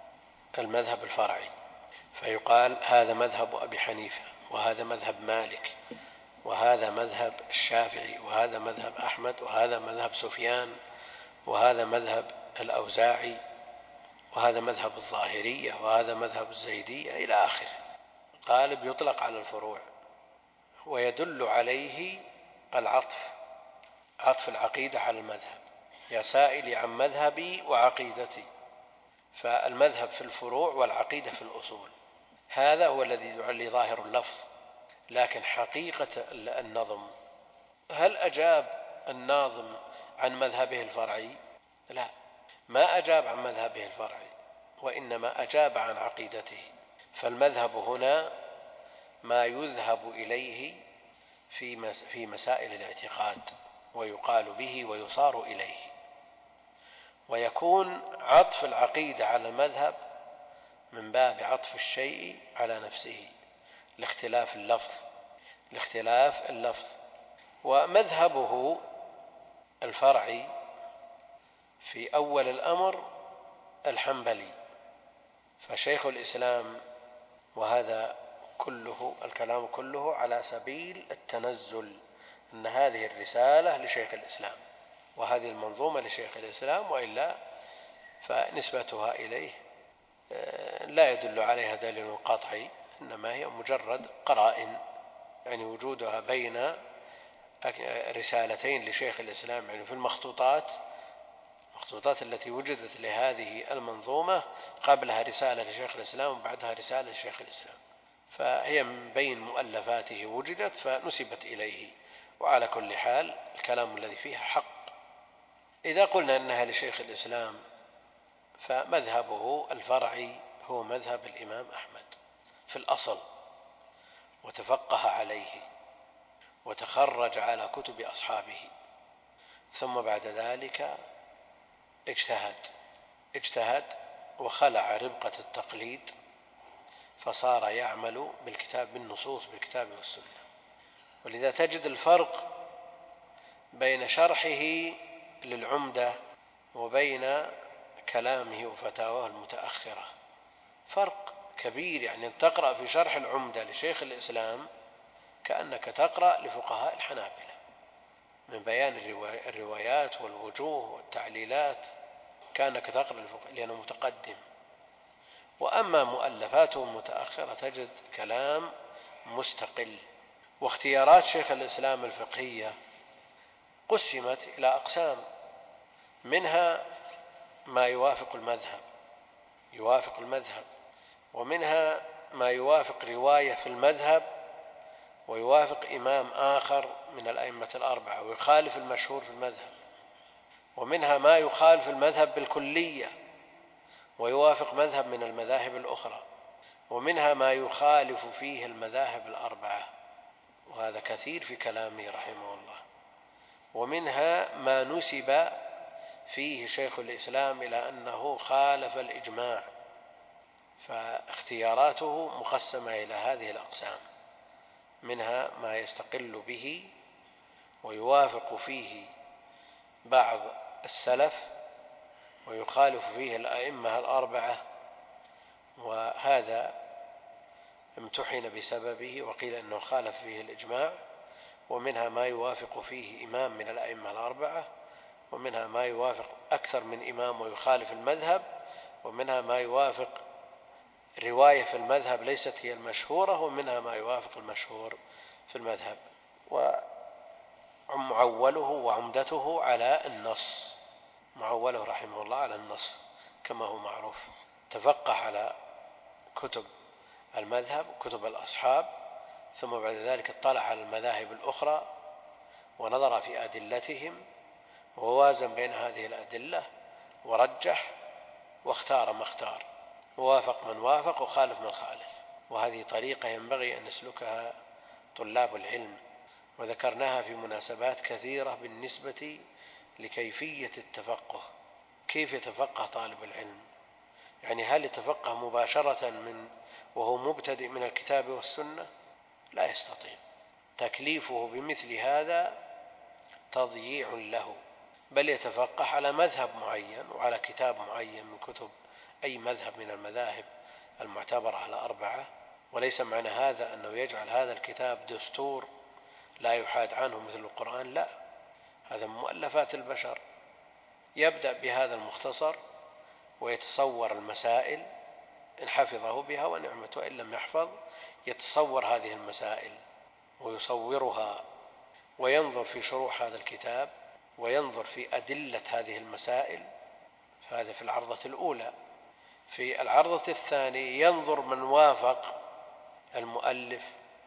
Speaker 1: المذهب الفرعي، فيقال هذا مذهب أبي حنيفة، وهذا مذهب مالك، وهذا مذهب الشافعي، وهذا مذهب أحمد، وهذا مذهب سفيان، وهذا مذهب الأوزاعي، وهذا مذهب الظاهرية، وهذا مذهب الزيدية إلى آخره. قالب يطلق على الفروع، ويدل عليه العطف، عطف العقيدة على المذهب. يا سائلي عن مذهبي وعقيدتي، فالمذهب في الفروع والعقيدة في الأصول، هذا هو الذي يعلي ظاهر اللفظ. لكن حقيقة النظم، هل أجاب الناظم عن مذهبه الفرعي؟ لا، ما أجاب عن مذهبه الفرعي، وإنما أجاب عن عقيدته. فالمذهب هنا ما يذهب إليه في مسائل الاعتقاد، ويقال به ويصار إليه، ويكون عطف العقيدة على المذهب من باب عطف الشيء على نفسه لاختلاف اللفظ لاختلاف اللفظ ومذهبه الفرعي في أول الأمر الحنبلي. فشيخ الإسلام، وهذا كله الكلام كله على سبيل التنزل، أن هذه الرسالة لشيخ الإسلام وهذه المنظومة لشيخ الإسلام، وإلا فنسبتها إليه لا يدل عليها دليل قطعي، إنما هي مجرد قرائن، يعني وجودها بين رسالتين لشيخ الإسلام، يعني في المخطوطات المخطوطات التي وجدت لهذه المنظومة قبلها رسالة لشيخ الإسلام وبعدها رسالة لشيخ الإسلام، فهي من بين مؤلفاته وجدت فنسبت إليه. وعلى كل حال الكلام الذي فيها حق. إذا قلنا أنها لشيخ الإسلام فمذهبه الفرعي هو مذهب الإمام أحمد في الأصل، وتفقه عليه وتخرج على كتب أصحابه، ثم بعد ذلك اجتهد اجتهد وخلع ربقة التقليد، فصار يعمل بالكتاب بالنصوص بالكتاب والسنة. ولذا تجد الفرق بين شرحه للعمدة وبين كلامه وفتاواه المتأخرة فرق كبير. يعني تقرأ في شرح العمدة لشيخ الإسلام كأنك تقرأ لفقهاء الحنابلة من بيان الروايات والوجوه والتعليلات، كأنك تقرأ للفقهاء لأنه متقدم. وأما مؤلفاته المتأخرة تجد كلام مستقل. واختيارات شيخ الإسلام الفقهية قسمت إلى أقسام، منها ما يوافق المذهب يوافق المذهب ومنها ما يوافق رواية في المذهب ويوافق إمام آخر من الأئمة الأربعة ويخالف المشهور في المذهب، ومنها ما يخالف المذهب بالكلية ويوافق مذهب من المذاهب الأخرى، ومنها ما يخالف فيه المذاهب الأربعة، وهذا كثير في كلامه رحمه الله، ومنها ما نسب فيه شيخ الإسلام إلى أنه خالف الإجماع. فاختياراته مقسمة إلى هذه الأقسام، منها ما يستقل به ويوافق فيه بعض السلف ويخالف فيه الأئمة الأربعة، وهذا امتحن بسببه وقيل أنه خالف فيه الإجماع، ومنها ما يوافق فيه إمام من الأئمة الأربعة، ومنها ما يوافق أكثر من إمام ويخالف المذهب، ومنها ما يوافق رواية في المذهب ليست هي المشهورة، ومنها ما يوافق المشهور في المذهب. ومعوله وعمدته على النص، معوله رحمه الله على النص كما هو معروف. تفقه على كتب المذهب وكتب الأصحاب، ثم بعد ذلك اطلع على المذاهب الأخرى ونظر في أدلتهم ووازن بين هذه الأدلة ورجح واختار ما اختار، ووافق من وافق وخالف من خالف. وهذه طريقة ينبغي أن يسلكها طلاب العلم، وذكرناها في مناسبات كثيرة بالنسبة لكيفية التفقه. كيف يتفقه طالب العلم؟ يعني هل يتفقه مباشرة من وهو مبتدئ من الكتاب والسنة؟ لا يستطيع. تكليفه بمثل هذا تضييع له، بل يتفقه على مذهب معين وعلى كتاب معين من كتب أي مذهب من المذاهب المعتبرة على أربعة، وليس معنى هذا أنه يجعل هذا الكتاب دستور لا يحاد عنه مثل القرآن، لا، هذا مؤلفات البشر. يبدأ بهذا المختصر ويتصور المسائل، إن حفظه بها ونعمة، وإن لم يحفظ يتصور هذه المسائل ويصورها، وينظر في شروح هذا الكتاب وينظر في أدلة هذه المسائل. فهذا في العرضة الأولى. في العرضة الثانية ينظر من وافق المؤلف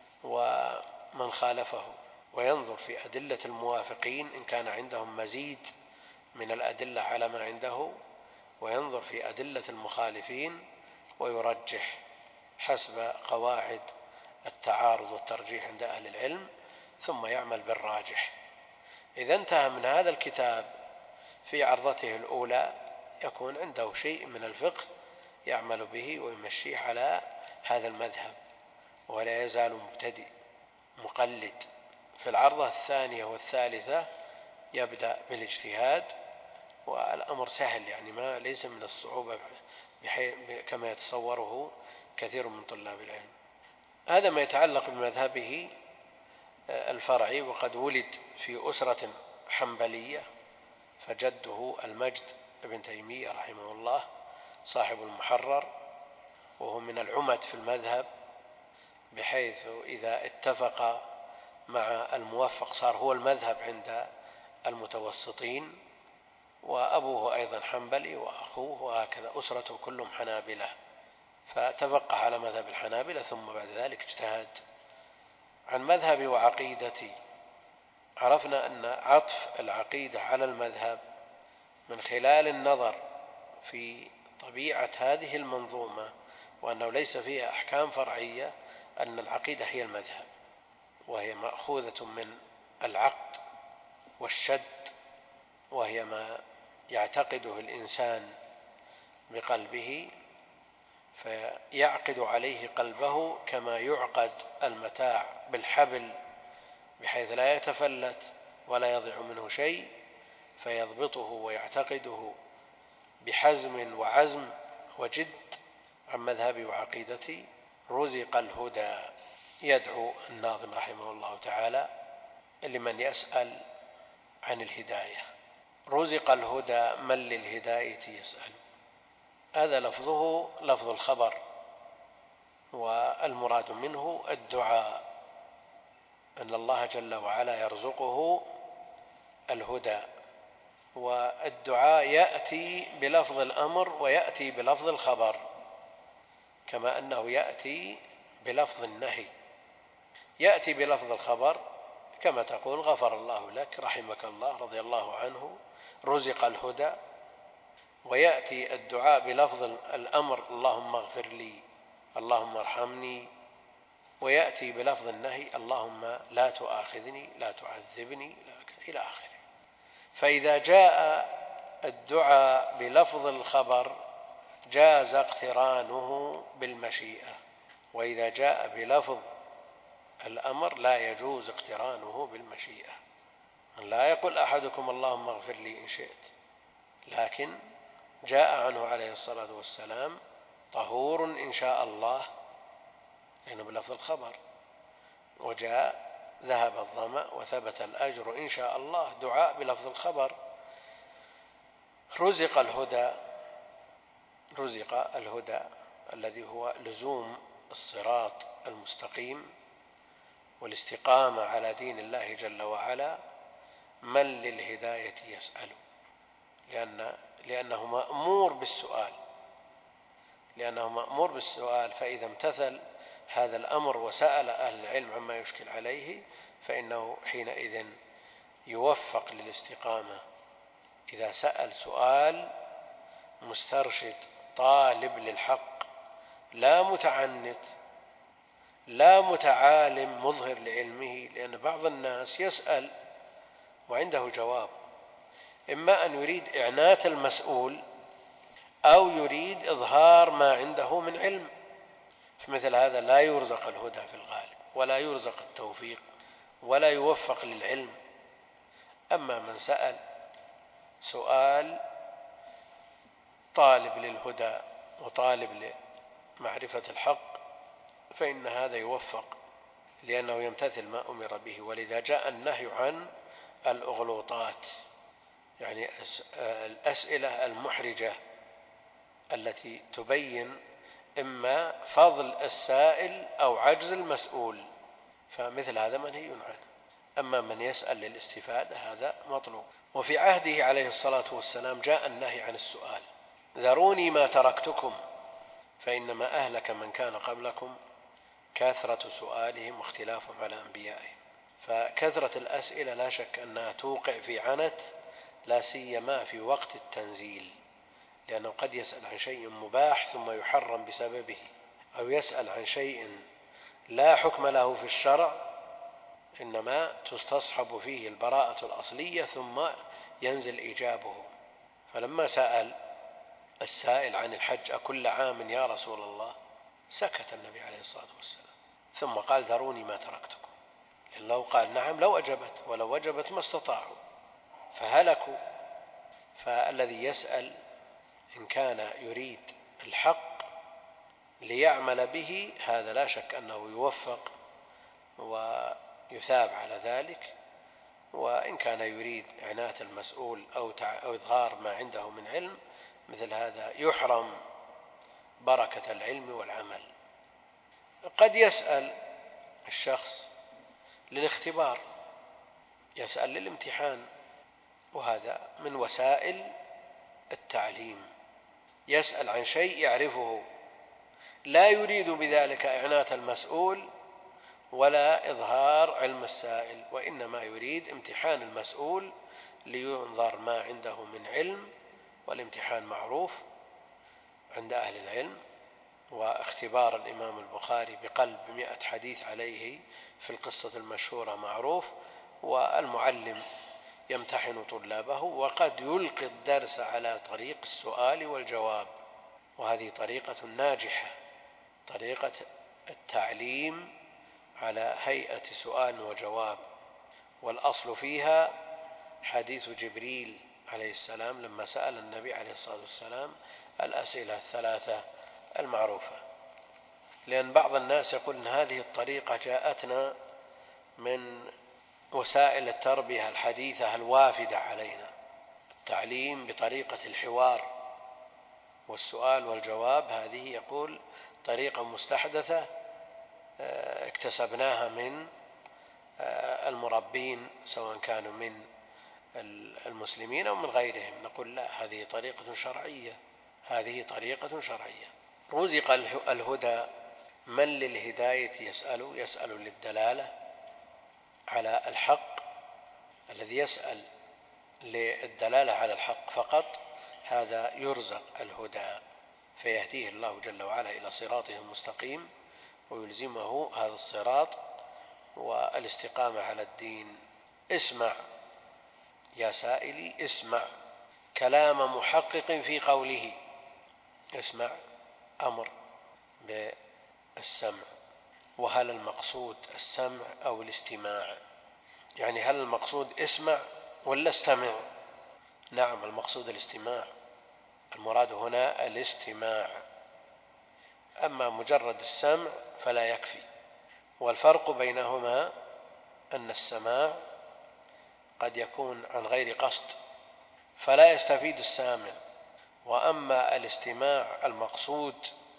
Speaker 1: ومن خالفه، وينظر في أدلة الموافقين إن كان عندهم مزيد من الأدلة على ما عنده، وينظر في أدلة المخالفين ويرجح حسب قواعد التعارض والترجيح عند أهل العلم، ثم يعمل بالراجح. إذا انتهى من هذا الكتاب في عرضته الأولى يكون عنده شيء من الفقه يعمل به ويمشيه على هذا المذهب، ولا يزال مبتدئ مقلد. في العرضة الثانية والثالثة يبدأ بالاجتهاد، والأمر سهل، يعني ما ليس من الصعوبة كما يتصوره كثير من طلاب العلم. هذا ما يتعلق بمذهبه الفرعي. وقد ولد في أسرة حنبلية، فجده المجد ابن تيمية رحمه الله صاحب المحرر، وهو من العمد في المذهب، بحيث إذا اتفق مع الموفق صار هو المذهب عند المتوسطين. وأبوه أيضا حنبلي وأخوه، وهكذا أسرته كلهم حنابلة، فتفقه على مذهب الحنابلة ثم بعد ذلك اجتهد. عن مذهبي وعقيدتي عرفنا أن عطف العقيدة على المذهب من خلال النظر في طبيعة هذه المنظومة، وأنه ليس فيها أحكام فرعية، أن العقيدة هي المذهب، وهي مأخوذة من العقد والشد، وهي ما يعتقده الإنسان بقلبه فيعقد عليه قلبه كما يعقد المتاع بالحبل، بحيث لا يتفلت ولا يضيع منه شيء، فيضبطه ويعتقده بحزم وعزم وجد. عن مذهبي وعقيدتي رزق الهدى. يدعو الناظم رحمه الله تعالى لمن يسأل عن الهداية. رزق الهدى من للهداية يسأل. هذا لفظه لفظ الخبر، والمراد منه الدعاء، أن الله جل وعلا يرزقه الهدى. والدعاء يأتي بلفظ الأمر ويأتي بلفظ الخبر، كما أنه يأتي بلفظ النهي. يأتي بلفظ الخبر كما تقول غفر الله لك، رحمك الله، رضي الله عنه، رزق الهدى. ويأتي الدعاء بلفظ الأمر اللهم اغفر لي، اللهم ارحمني. ويأتي بلفظ النهي اللهم لا تؤاخذني، لا تعذبني، إلى آخره. فإذا جاء الدعاء بلفظ الخبر جاز اقترانه بالمشيئة، وإذا جاء بلفظ الأمر لا يجوز اقترانه بالمشيئة. لا يقول أحدكم اللهم اغفر لي إن شئت، لكن جاء عنه عليه الصلاة والسلام طهور إن شاء الله، لأنه بلفظ الخبر. وجاء ذهب الظمأ وثبت الأجر إن شاء الله، دعاء بلفظ الخبر. رزق الهدى، رزق الهدى الذي هو لزوم الصراط المستقيم والاستقامة على دين الله جل وعلا. من للهداية يسأل، لأن لأنه مأمور بالسؤال، لأنه مأمور بالسؤال فإذا امتثل هذا الأمر وسأل أهل العلم عما يشكل عليه فإنه حينئذ يوفق للاستقامة. إذا سأل سؤال مسترشد طالب للحق، لا متعنت، لا متعالم مظهر لعلمه، لأن بعض الناس يسأل وعنده جواب، إما أن يريد إعنات المسؤول أو يريد إظهار ما عنده من علم. فمثل هذا لا يرزق الهدى في الغالب، ولا يرزق التوفيق، ولا يوفق للعلم. أما من سأل سؤال طالب للهدى وطالب لمعرفة الحق فإن هذا يوفق، لأنه يمتثل ما أمر به. ولذا جاء النهي عن الأغلوطات، يعني الأسئلة المحرجة التي تبين إما فضل السائل أو عجز المسؤول، فمثل هذا منهي عنه. أما من يسأل للاستفادة هذا مطلوب. وفي عهده عليه الصلاة والسلام جاء النهي عن السؤال: ذروني ما تركتكم فإنما أهلك من كان قبلكم كثرة سؤالهم واختلافهم على أنبيائهم. فكثرة الأسئلة لا شك أنها توقع في عنت، لا سيما في وقت التنزيل، لأنه قد يسأل عن شيء مباح ثم يحرم بسببه، أو يسأل عن شيء لا حكم له في الشرع إنما تستصحب فيه البراءة الأصلية ثم ينزل إيجابه. فلما سأل السائل عن الحج: أكل عام يا رسول الله؟ سكت النبي عليه الصلاة والسلام، ثم قال: ذروني ما تركتكم. لأن لو قال نعم لو وجبت، ولو وجبت ما استطاعوا فهلكوا. فالذي يسأل إن كان يريد الحق ليعمل به هذا لا شك أنه يوفق ويثاب على ذلك. وإن كان يريد عناية المسؤول أو إظهار ما عنده من علم، مثل هذا يحرم بركة العلم والعمل. قد يسأل الشخص للاختبار، يسأل للامتحان، وهذا من وسائل التعليم. يسأل عن شيء يعرفه، لا يريد بذلك إعناية المسؤول ولا إظهار علم السائل، وإنما يريد امتحان المسؤول لينظر ما عنده من علم، والامتحان معروف عند أهل العلم. واختبار الإمام البخاري بقلب مئة حديث عليه في القصة المشهورة معروف. والمعلم يمتحن طلابه، وقد يلقي الدرس على طريق السؤال والجواب، وهذه طريقة ناجحة، طريقة التعليم على هيئة سؤال وجواب. والأصل فيها حديث جبريل عليه السلام لما سأل النبي عليه الصلاة والسلام الأسئلة الثلاثة المعروفة. لأن بعض الناس يقول إن هذه الطريقة جاءتنا من وسائل التربية الحديثة الوافدة علينا، التعليم بطريقة الحوار والسؤال والجواب. هذه يقول طريقة مستحدثة اكتسبناها من المربين سواء كانوا من المسلمين أو من غيرهم. نقول لا، هذه طريقة شرعية، هذه طريقة شرعية. رزق الهدى من للهداية يسأل، يسأل للدلالة على الحق. الذي يسأل للدلالة على الحق فقط هذا يرزق الهدى، فيهديه الله جل وعلا إلى صراطه المستقيم ويلزمه هذا الصراط والاستقامة على الدين. اسمع يا سائلي، اسمع كلام محقق في قوله. اسمع أمر بالسمع. وهل المقصود السمع أو الاستماع؟ يعني هل المقصود اسمع ولا استمع؟ نعم، المقصود الاستماع، المراد هنا الاستماع. أما مجرد السمع فلا يكفي. والفرق بينهما أن السماع قد يكون عن غير قصد فلا يستفيد السامع، وأما الاستماع المقصود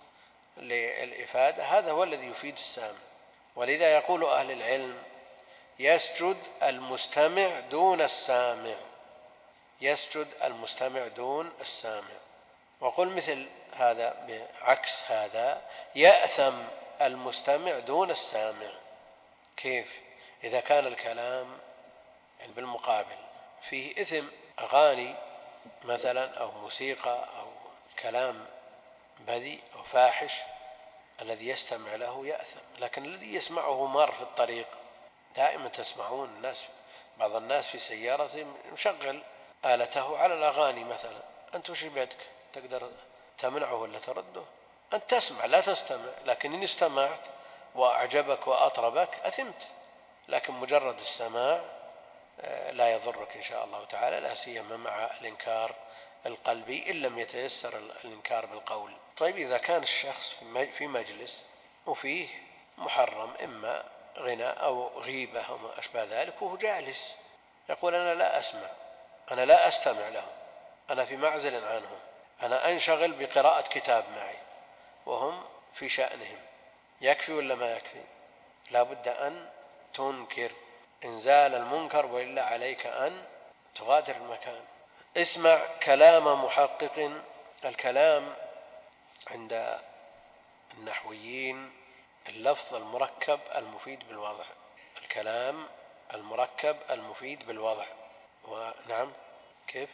Speaker 1: للإفادة هذا هو الذي يفيد السامع. ولذا يقول أهل العلم: يسجد المستمع دون السامع، يسجد المستمع دون السامع. وقل مثل هذا بعكس هذا: يأثم المستمع دون السامع. كيف؟ إذا كان الكلام يعني بالمقابل فيه إثم، أغاني مثلا أو موسيقى أو كلام بذيء أو فاحش، الذي يستمع له يأثم. لكن الذي يسمعه مار في الطريق، دائما تسمعون الناس، بعض الناس في سيارة مشغل آلته على الأغاني مثلا، أنت وش بيدك؟ تقدر تمنعه ولا ترده؟ أنت تسمع لا تستمع. لكن إن استمعت وأعجبك وأطربك أثمت. لكن مجرد السماع لا يضرك إن شاء الله تعالى، لا سيما مع الإنكار القلبي إن لم يتيسر الإنكار بالقول. طيب إذا كان الشخص في مجلس وفيه محرم إما غنى أو غيبة أو ما أشبه ذلك وهو جالس يقول أنا لا أسمع، أنا لا أستمع له، أنا في معزل عنهم، أنا أنشغل بقراءة كتاب معي وهم في شأنهم، يكفي ولا ما يكفي؟ لا بد أن تنكر إنزال المنكر وإلا عليك أن تغادر المكان. اسمع كلام محقق. الكلام عند النحويين اللفظ المركب المفيد بالوضع، الكلام المركب المفيد بالوضع. ونعم كيف؟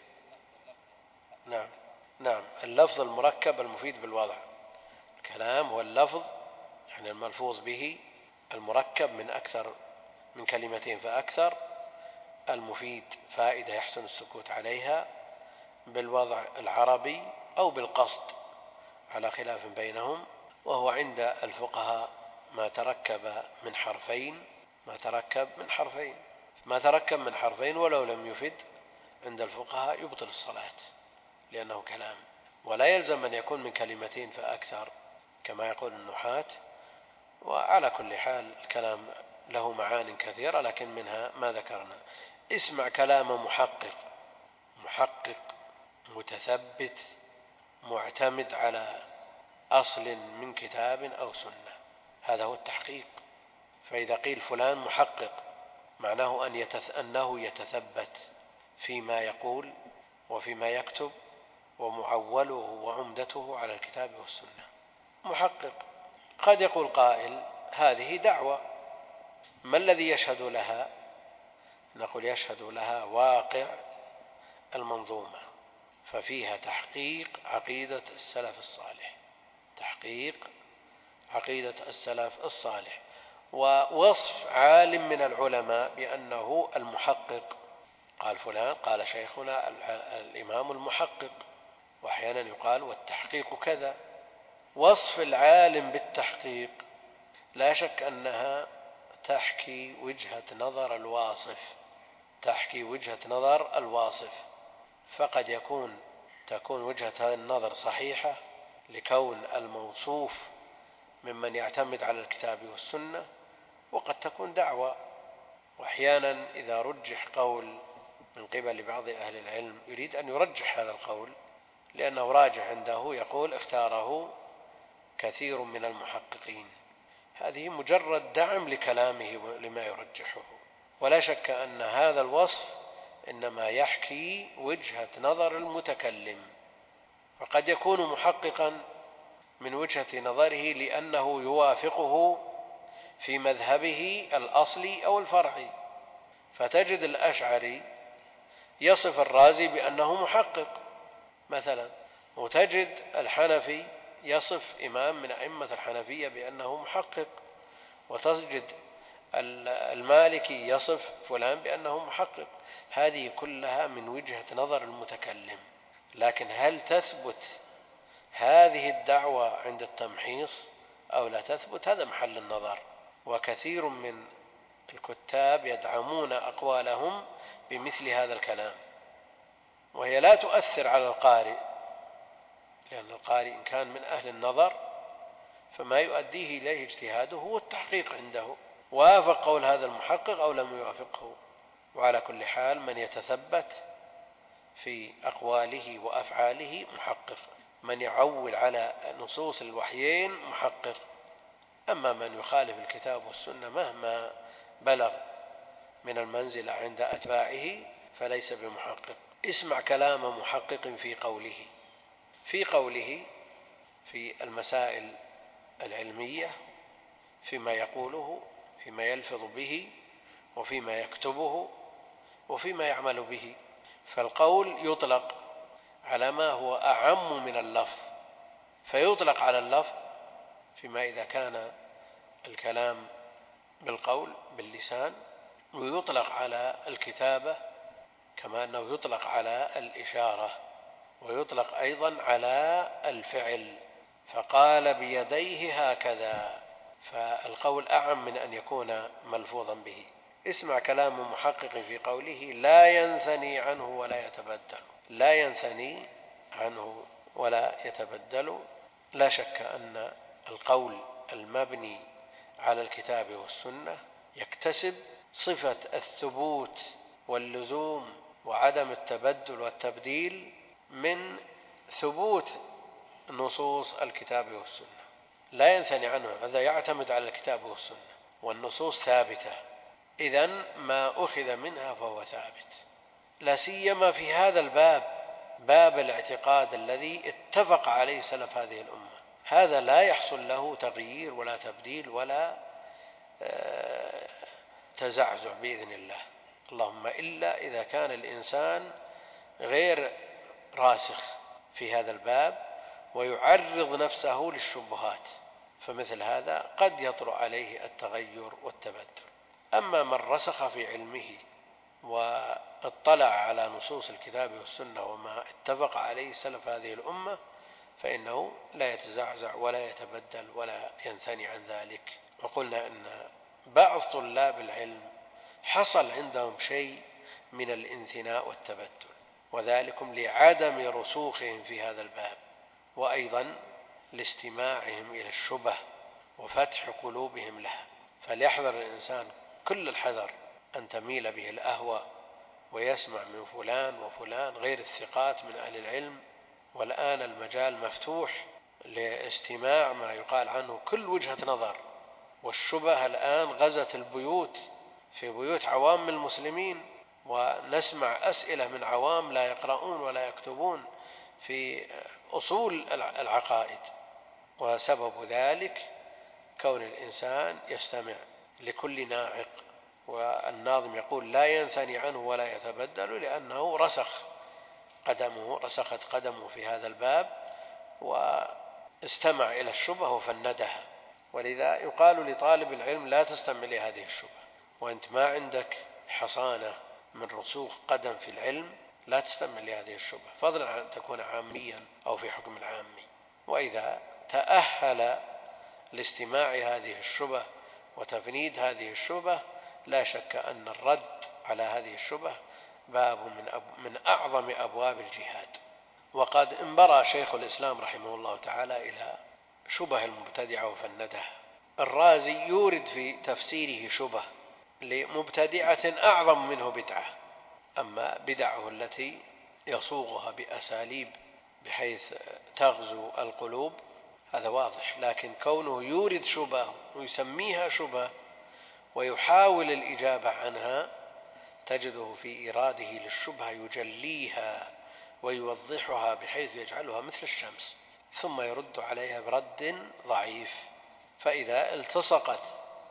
Speaker 1: نعم نعم اللفظ المركب المفيد بالوضع. الكلام هو اللفظ يعني الملفوظ به المركب من أكثر من كلمتين فأكثر، المفيد فائدة يحسن السكوت عليها بالوضع العربي أو بالقصد على خلاف بينهم. وهو عند الفقهاء ما تركب من حرفين ما تركب من حرفين ما تركب من حرفين ولو لم يفد عند الفقهاء يبطل الصلاة لأنه كلام، ولا يلزم أن يكون من كلمتين فأكثر كما يقول النحاة. وعلى كل حال الكلام له معان كثيرة لكن منها ما ذكرنا. اسمع كلام محقق، محقق متثبت معتمد على أصل من كتاب أو سنة، هذا هو التحقيق. فإذا قيل فلان محقق معناه أن يتث... أنه يتثبت فيما يقول وفيما يكتب ومعوله وعمدته على الكتاب والسنة. محقق. قد يقول قائل هذه دعوة، ما الذي يشهد لها؟ نقول يشهد لها واقع المنظومة، ففيها تحقيق عقيدة السلف الصالح، تحقيق عقيدة السلف الصالح، ووصف عالم من العلماء بأنه المحقق. قال فلان قال شيخنا الإمام المحقق، وأحيانا يقال والتحقيق كذا. وصف العالم بالتحقيق لا شك أنها تحكي وجهة نظر الواصف، تحكي وجهة نظر الواصف. فقد يكون تكون وجهة النظر صحيحة لكون الموصوف ممن يعتمد على الكتاب والسنة، وقد تكون دعوة. وأحيانا إذا رجح قول من قبل بعض أهل العلم يريد أن يرجح هذا القول لأنه راجح عنده، يقول اختاره كثير من المحققين، هذه مجرد دعم لكلامه لما يرجحه. ولا شك أن هذا الوصف إنما يحكي وجهة نظر المتكلم، فقد يكون محققا من وجهة نظره لأنه يوافقه في مذهبه الأصلي أو الفرعي، فتجد الأشعري يصف الرازي بأنه محقق مثلا، وتجد الحنفي يصف إمام من أئمة الحنفية بأنه محقق، وتجد المالكي يصف فلان بأنه محقق. هذه كلها من وجهة نظر المتكلم. لكن هل تثبت هذه الدعوة عند التمحيص أو لا تثبت؟ هذا محل النظر. وكثير من الكتاب يدعمون أقوالهم بمثل هذا الكلام، وهي لا تؤثر على القارئ، لأن القارئ إن كان من أهل النظر فما يؤديه إليه اجتهاده هو التحقيق عنده، وافق قول هذا المحقق أو لم يوافقه. وعلى كل حال من يتثبت في أقواله وأفعاله محقق، من يعول على نصوص الوحيين محقق. أما من يخالف الكتاب والسنة مهما بلغ من المنزلة عند أتباعه فليس بمحقق. اسمع كلام محقق في قوله في قوله في المسائل العلمية، فيما يقوله، فيما يلفظ به، وفيما يكتبه، وفيما يعمل به. فالقول يطلق على ما هو أعم من اللفظ، فيطلق على اللفظ فيما إذا كان الكلام بالقول باللسان، ويطلق على الكتابة كما أنه يطلق على الإشارة، ويطلق أيضا على الفعل. فقال بيديه هكذا، فالقول أعم من أن يكون ملفوظا به. اسمع كلام محقق في قوله لا ينثني عنه ولا يتبدل. لا ينثني عنه ولا يتبدل. لا شك أن القول المبني على الكتاب والسنة يكتسب صفة الثبوت واللزوم وعدم التبدل والتبديل من ثبوت نصوص الكتاب والسنة، لا ينثني عنه، هذا يعتمد على الكتاب والسنة والنصوص ثابتة، إذن ما أخذ منها فهو ثابت، لا سيما في هذا الباب، باب الاعتقاد الذي اتفق عليه سلف هذه الأمة، هذا لا يحصل له تغيير ولا تبديل ولا تزعزع بإذن الله، اللهم إلا إذا كان الإنسان غير راسخ في هذا الباب ويعرض نفسه للشبهات، فمثل هذا قد يطرأ عليه التغير والتبدل. أما من رسخ في علمه واطلع على نصوص الكتاب والسنة وما اتفق عليه سلف هذه الأمة فإنه لا يتزعزع ولا يتبدل ولا ينثني عن ذلك. وقلنا أن بعض طلاب العلم حصل عندهم شيء من الانثناء والتبدل، وذلكم لعدم رسوخهم في هذا الباب، وأيضا لاستماعهم إلى الشبه وفتح قلوبهم لها. فليحذر الإنسان كل الحذر أن تميل به الأهوى ويسمع من فلان وفلان غير الثقات من أهل العلم، والآن المجال مفتوح لاستماع ما يقال عنه كل وجهة نظر، والشبه الآن غزت البيوت في بيوت عوام المسلمين، ونسمع أسئلة من عوام لا يقرؤون ولا يكتبون في أصول العقائد، وسبب ذلك كون الإنسان يستمع لكل ناعق. والناظم يقول لا ينثني عنه ولا يتبدل، لأنه رسخ قدمه رسخت قدمه في هذا الباب واستمع إلى الشبه وفندها. ولذا يقال لطالب العلم لا تستمع لهذه الشبه، وأنت ما عندك حصانة من رسوخ قدم في العلم لا تستمع لهذه الشبه، فضلا عن أن تكون عاميا أو في حكم العامي. وإذا تأهل لاستماع هذه الشبه وتفنيد هذه الشبه لا شك أن الرد على هذه الشبه باب من, أب من أعظم أبواب الجهاد. وقد انبرى شيخ الإسلام رحمه الله تعالى إلى شبه المبتدعة وفندها. الرازي يورد في تفسيره شبه لمبتدعة أعظم منه بدعة، أما بدعه التي يصوغها بأساليب بحيث تغزو القلوب هذا واضح، لكن كونه يورد شبه ويسميها شبه ويحاول الإجابة عنها تجده في إيراده للشبهة يجليها ويوضحها بحيث يجعلها مثل الشمس، ثم يرد عليها برد ضعيف، فإذا التصقت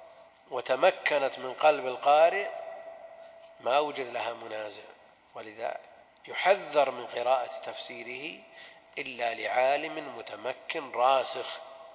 Speaker 1: وتمكنت من قلب القارئ ما وجد لها منازع. ولذا يحذر من قراءة تفسيره إلا لعالم متمكن راسخ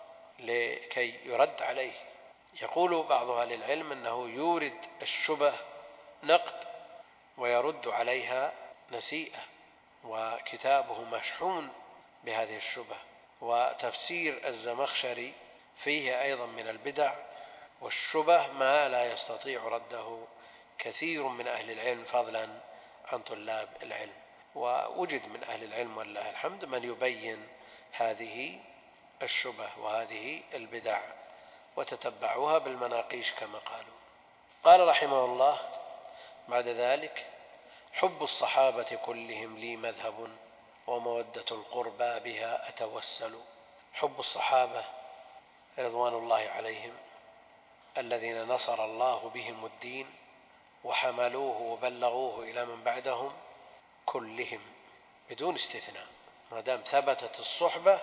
Speaker 1: لكي يرد عليه. يقول بعض أهل العلم أنه يورد الشبه نقد ويرد عليها نسيئة، وكتابه مشحون بهذه الشبه. وتفسير الزمخشري فيه أيضا من البدع والشبه ما لا يستطيع رده كثير من أهل العلم فضلا عن طلاب العلم، ووجد من أهل العلم والله الحمد من يبين هذه الشبه وهذه البدع وتتبعوها بالمناقيش كما قالوا. قال رحمه الله بعد ذلك: حب الصحابة كلهم لي مذهب ومودة القربى بها أتوسل. حب الصحابة رضوان الله عليهم الذين نصر الله بهم الدين وحملوه وبلغوه إلى من بعدهم كلهم بدون استثناء، ما دام ثبتت الصحبة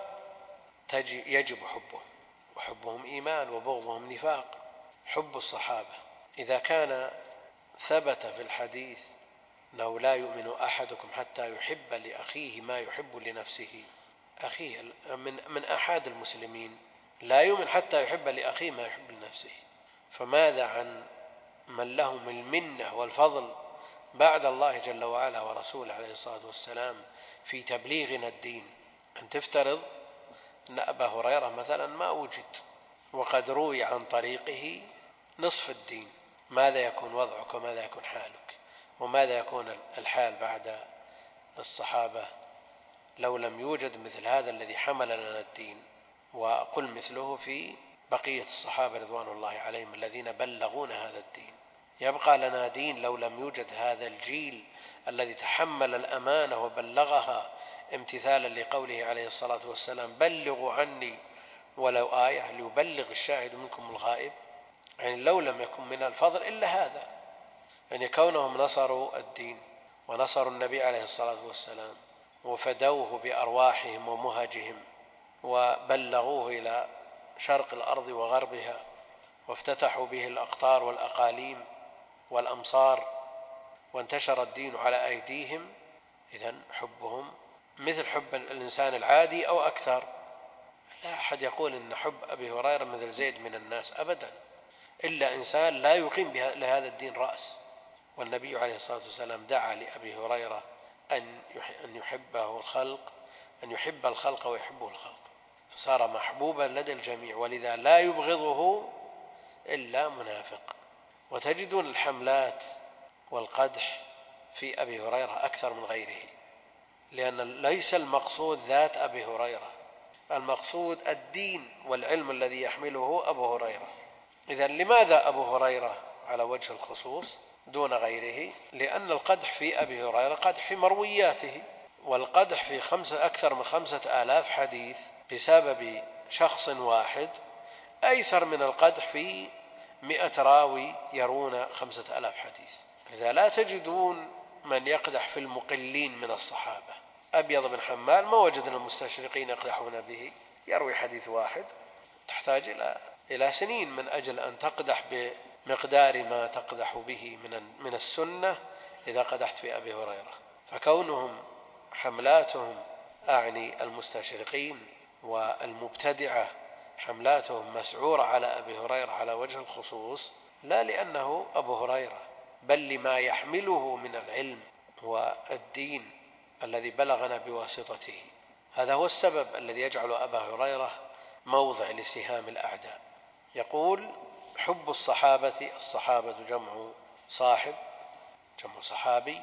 Speaker 1: يجب حبهم، وحبهم إيمان وبغضهم نفاق. حب الصحابة إذا كان ثبت في الحديث أنه لا يؤمن أحدكم حتى يحب لأخيه ما يحب لنفسه، أخيه من, من أحد المسلمين لا يؤمن حتى يحب لأخيه ما يحب لنفسه، فماذا عن من لهم المنة والفضل بعد الله جل وعلا ورسوله عليه الصلاة والسلام في تبليغنا الدين؟ أن تفترض أن أبا هريرة مثلا ما وجد وقد روي عن طريقه نصف الدين، ماذا يكون وضعك وماذا يكون حالك وماذا يكون الحال بعد للصحابة لو لم يوجد مثل هذا الذي حمل لنا الدين، وقل مثله في بقية الصحابة رضوان الله عليهم الذين بلغون هذا الدين. يبقى لنا دين لو لم يوجد هذا الجيل الذي تحمل الأمانة وبلغها امتثالا لقوله عليه الصلاة والسلام: بلغوا عني ولو آية ليبلغ الشاهد منكم الغائب. يعني لو لم يكن من الفضل إلا هذا، يعني كونهم نصروا الدين ونصروا النبي عليه الصلاة والسلام وفدوه بأرواحهم ومهجهم وبلغوه إلى شرق الأرض وغربها وافتتحوا به الأقطار والأقاليم والأمصار وانتشر الدين على أيديهم، إذن حبهم مثل حب الإنسان العادي أو أكثر. لا أحد يقول إن حب أبي هريرة مثل زيد من الناس أبدا، إلا إنسان لا يقيم لهذا الدين رأس. والنبي عليه الصلاة والسلام دعا لأبي هريرة أن يحبه الخلق، أن يحب الخلق ويحبه الخلق، فصار محبوبا لدى الجميع، ولذا لا يبغضه إلا منافق. وتجدون الحملات والقدح في أبي هريرة أكثر من غيره، لأن ليس المقصود ذات أبي هريرة، المقصود الدين والعلم الذي يحمله أبو هريرة. إذن لماذا أبو هريرة على وجه الخصوص دون غيره؟ لأن القدح في أبي هريرة قدح في مروياته، والقدح في خمسة أكثر من خمسة آلاف حديث بسبب شخص واحد أيسر من القدح في مئة راوي يرون خمسة آلاف حديث. إذا لا تجدون من يقدح في المقلين من الصحابة. أبيض بن حمال ما وجدنا المستشرقين يقدحون به، يروي حديث واحد، تحتاج إلى إلى سنين من أجل أن تقدح بمقدار ما تقدح به من من السنة إذا قدحت في أبي هريرة. فكونهم حملاتهم، أعني المستشرقين والمبتدعة، حملاتهم مسعورة على أبي هريرة على وجه الخصوص، لا لأنه أبو هريرة، بل لما يحمله من العلم والدين الذي بلغنا بواسطته. هذا هو السبب الذي يجعل أبا هريرة موضع لسهام الأعداء. يقول: حب الصحابة، الصحابة جمع صاحب، جمع صحابي،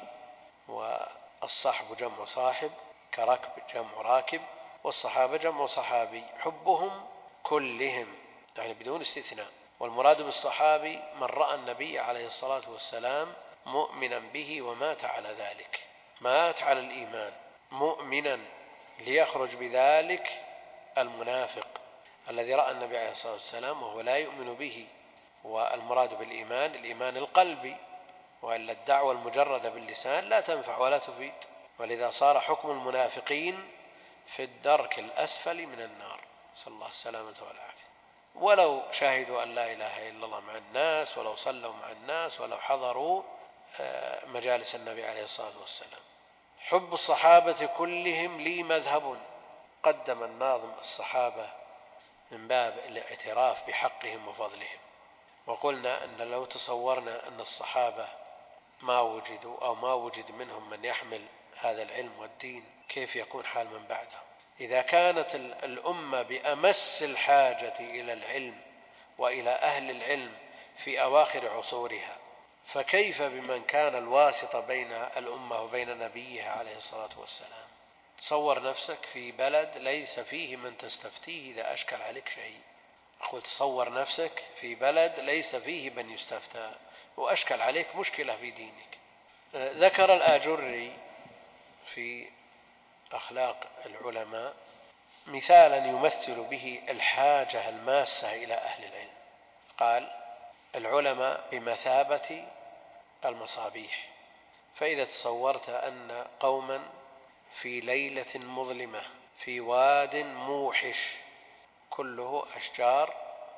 Speaker 1: والصحب جمع صاحب، كركب جمع راكب، والصحابة جمع صحابي. حبهم كلهم يعني بدون استثناء، والمراد بالصحابي من رأى النبي عليه الصلاة والسلام مؤمنا به ومات على ذلك، مات على الإيمان مؤمنا، ليخرج بذلك المنافق الذي رأى النبي عليه الصلاة والسلام وهو لا يؤمن به. والمراد بالإيمان الإيمان القلبي، وإلا الدعوة المجردة باللسان لا تنفع ولا تفيد. ولذا صار حكم المنافقين في الدرك الأسفل من النار، صلى الله السلامة والعافية، ولو شاهدوا أن لا إله إلا الله مع الناس، ولو صلوا مع الناس، ولو حضروا مجالس النبي عليه الصلاة والسلام. حب الصحابة كلهم لي مذهب. قدم الناظم الصحابة من باب الاعتراف بحقهم وفضلهم. وقلنا أن لو تصورنا أن الصحابة ما وجدوا أو ما وجد منهم من يحمل هذا العلم والدين، كيف يكون حال من بعدهم؟ إذا كانت الأمة بأمس الحاجة إلى العلم وإلى أهل العلم في أواخر عصورها، فكيف بمن كان الواسطة بين الأمة وبين نبيها عليه الصلاة والسلام؟ تصور نفسك في بلد ليس فيه من تستفتيه إذا أشكل عليك شيء. أقول تصور نفسك في بلد ليس فيه من يستفتى وأشكل عليك مشكلة في دينك. ذكر الآجري في أخلاق العلماء مثالا يمثل به الحاجة الماسة إلى أهل العلم. قال: العلماء بمثابة المصابيح، فإذا تصورت أن قوما في ليلة مظلمة في واد موحش كله أشجار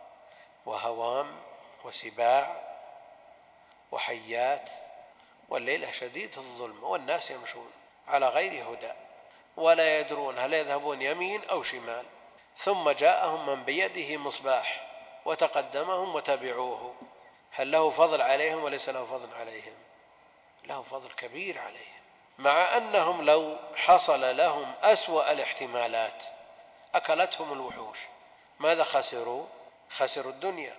Speaker 1: وهوام وسباع وحيات، والليلة شديدة الظلم والناس يمشون على غير هدى ولا يدرون هل يذهبون يمين أو شمال، ثم جاءهم من بيده مصباح وتقدمهم وتبعوه، هل له فضل عليهم وليس له فضل عليهم؟ له فضل كبير عليهم، مع أنهم لو حصل لهم أسوأ الاحتمالات أكلتهم الوحوش، ماذا خسروا؟ خسروا الدنيا.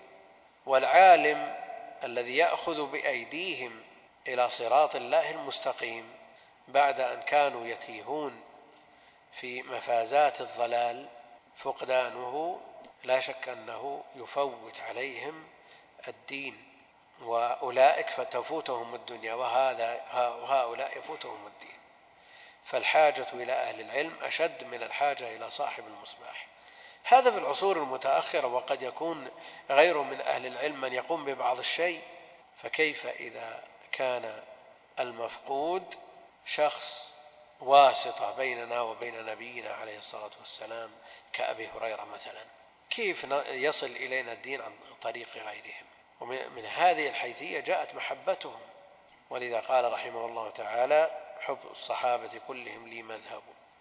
Speaker 1: والعالم الذي يأخذ بأيديهم إلى صراط الله المستقيم بعد أن كانوا يتيهون في مفازات الضلال، فقدانه لا شك أنه يفوت عليهم الدين، وأولئك فتفوتهم الدنيا وهؤلاء يفوتهم الدين. فالحاجة إلى أهل العلم أشد من الحاجة إلى صاحب المصباح. هذا في العصور المتأخرة، وقد يكون غير من أهل العلم من يقوم ببعض الشيء، فكيف إذا كان المفقود شخص واسطة بيننا وبين نبينا عليه الصلاة والسلام كأبي هريرة مثلا؟ كيف يصل إلينا الدين عن طريق غيرهم؟ ومن هذه الحيثية جاءت محبتهم، ولذا قال رحمه الله تعالى: حب الصحابة كلهم لي مذهب.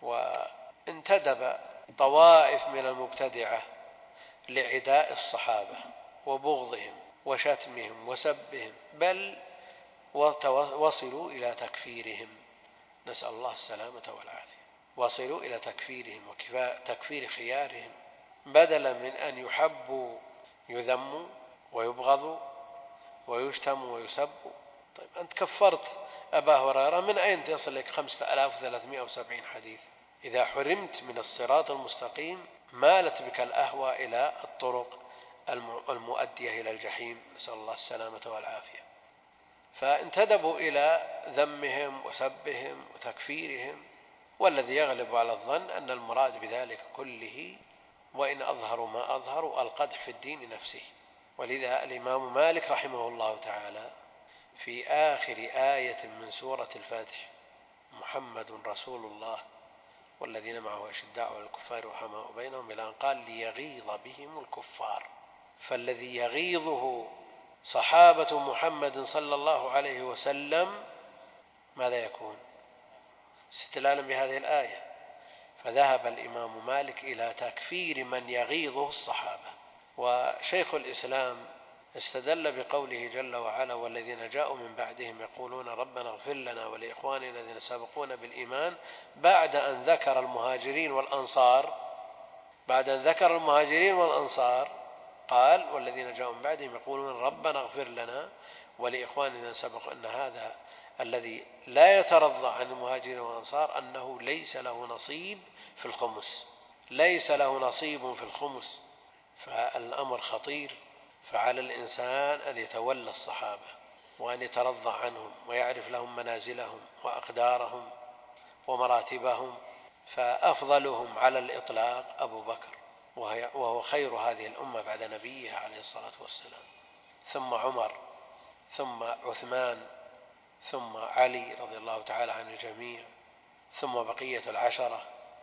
Speaker 1: وانتدب طوائف من المبتدعة لعداء الصحابة وبغضهم وشتمهم وسبهم، بل وصلوا إلى تكفيرهم، نسأل الله السلامة والعافية. وصلوا إلى تكفيرهم وتكفير خيارهم، بدلا من أن يحبوا يذموا ويبغضوا ويشتموا ويسبوا. طيب أنت كفرت أبا هريرة، من أين تصل لك خمسة آلاف وثلاثمائة وسبعين حديث؟ إذا حرمت من الصراط المستقيم مالت بك الأهوى إلى الطرق المؤدية إلى الجحيم، نسأل الله السلامة والعافية. فانتدبوا إلى ذمهم وسبهم وتكفيرهم، والذي يغلب على الظن أن المراد بذلك كله، وإن أظهروا ما أظهروا، القدح في الدين نفسه. ولذا الإمام مالك رحمه الله تعالى في آخر آية من سورة الفتح: محمد رسول الله والذين معه أشداء على الكفار رحماء بينهم، إلى أن قال: ليغيظ بهم الكفار. فالذي يغيظه صحابة محمد صلى الله عليه وسلم ماذا يكون؟ استدلالا بهذه الآية. فذهب الإمام مالك إلى تكفير من يغيظه الصحابة. وشيخ الإسلام استدل بقوله جل وعلا: والذين جاءوا من بعدهم يقولون ربنا اغفر لنا ولإخواننا الذين سبقونا بالإيمان، بعد أن ذكر المهاجرين والأنصار بعد أن ذكر المهاجرين والأنصار قال: والذين جاءوا من بعدهم يقولون ربنا اغفر لنا ولإخواننا الذين سبقوا. أن هذا الذي لا يترضى عن المهاجرين والأنصار أنه ليس له نصيب في الخمس ليس له نصيب في الخمس فالأمر خطير. فعلى الإنسان أن يتولى الصحابة وأن يترضى عنهم ويعرف لهم منازلهم وأقدارهم ومراتبهم. فأفضلهم على الإطلاق أبو بكر، وهو خير هذه الأمة بعد نبيها عليه الصلاة والسلام، ثم عمر، ثم عثمان، ثم علي رضي الله تعالى عن الجميع، ثم بقية العشرة: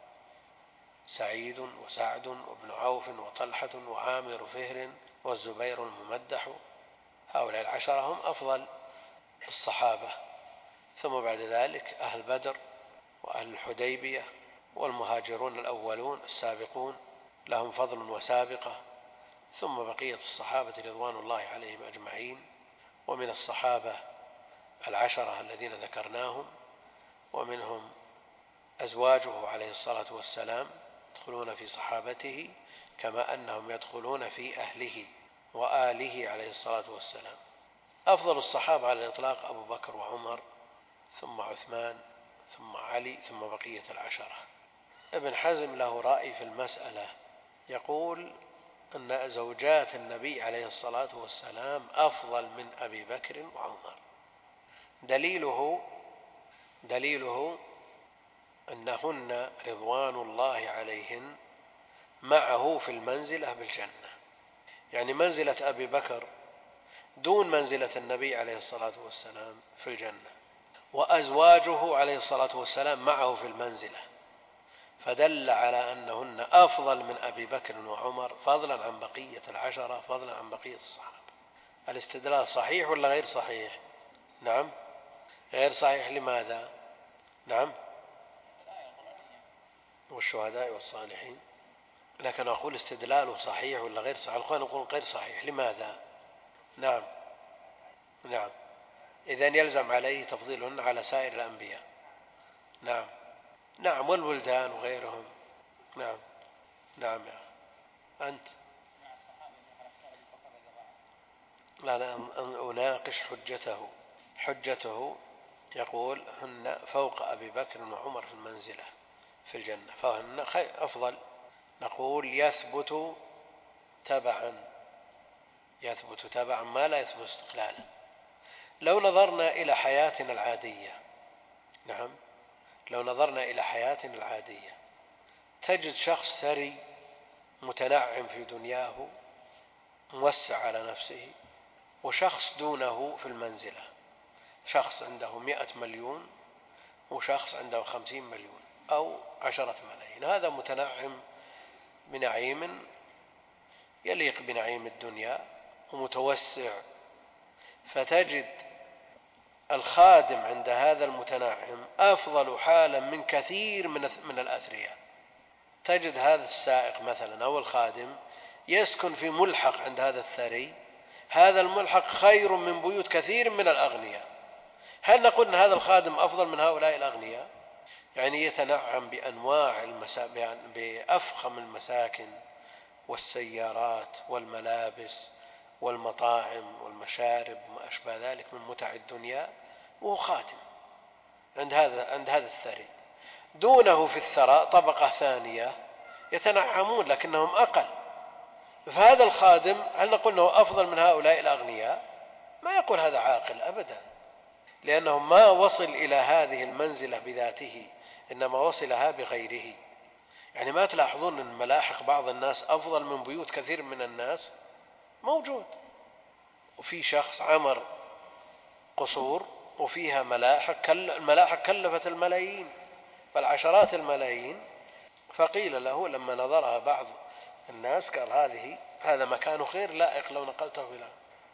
Speaker 1: سعيد وسعد وابن عوف وطلحة وعامر فهر والزبير الممدح. هؤلاء العشرة هم أفضل الصحابة. ثم بعد ذلك أهل بدر وأهل الحديبية والمهاجرون الأولون السابقون لهم فضل وسابقة. ثم بقية الصحابة رضوان الله عليهم أجمعين، ومن الصحابة العشرة الذين ذكرناهم، ومنهم أزواجه عليه الصلاة والسلام يدخلون في صحابته كما أنهم يدخلون في أهله وآله عليه الصلاة والسلام. أفضل الصحابة على الإطلاق أبو بكر وعمر، ثم عثمان، ثم علي، ثم بقية العشرة. ابن حزم له رأي في المسألة، يقول أن زوجات النبي عليه الصلاة والسلام أفضل من أبي بكر وعمر. دليله دليله أنهن رضوان الله عليهن معه في المنزلة بالجنة، يعني منزلة أبي بكر دون منزلة النبي عليه الصلاة والسلام في الجنة، وأزواجه عليه الصلاة والسلام معه في المنزلة، فدل على أنهن أفضل من أبي بكر وعمر فضلا عن بقية العشرة، فضلا عن بقية الصحابة. الاستدلال صحيح ولا غير صحيح؟ نعم غير صحيح. لماذا؟ نعم والشهداء والصالحين. لكن أقول استدلاله صحيح ولا غير صحيح؟ الأخوان يقولون غير صحيح. لماذا؟ نعم نعم إذن يلزم عليه تفضيلهن على سائر الأنبياء. نعم نعم والولدان وغيرهم. نعم نعم يا أنت. لا لا أناقش حجته حجته يقول هن فوق أبي بكر وعمر في المنزلة في الجنة فهن أفضل. نقول يثبت تبعا، يثبت تبعا ما لا يثبت استقلالا. لو نظرنا إلى حياتنا العادية، نعم لو نظرنا إلى حياتنا العادية تجد شخص ثري متنعم في دنياه موسع على نفسه، وشخص دونه في المنزلة، شخص عنده مئة مليون وشخص عنده خمسين مليون أو عشرة ملايين. هذا متنعم بنعيم يليق بنعيم الدنيا ومتوسع، فتجد الخادم عند هذا المتنعم أفضل حالا من كثير من الأثرياء. تجد هذا السائق مثلا أو الخادم يسكن في ملحق عند هذا الثري، هذا الملحق خير من بيوت كثير من الأغنياء. هل نقول أن هذا الخادم أفضل من هؤلاء الأغنياء؟ يعني يتنعم بأنواع المسا... بأفخم المساكن والسيارات والملابس والمطاعم والمشارب وما أشبه ذلك من متع الدنيا، وهو خادم عند هذا عند هذا الثري. دونه في الثراء طبقة ثانية يتنعمون لكنهم أقل. فهذا الخادم هل نقول أنه أفضل من هؤلاء الأغنياء؟ ما يقول هذا عاقل أبدا، لأنه ما وصل إلى هذه المنزلة بذاته، إنما وصلها بغيره. يعني ما تلاحظون أن ملاحق بعض الناس أفضل من بيوت كثير من الناس؟ موجود. وفي شخص عمر قصور وفيها ملاحق، الملاحق كلفت الملايين بل عشرات الملايين، فقيل له لما نظرها بعض الناس قال هذه هذا مكان غير لائق لو نقلته إلى،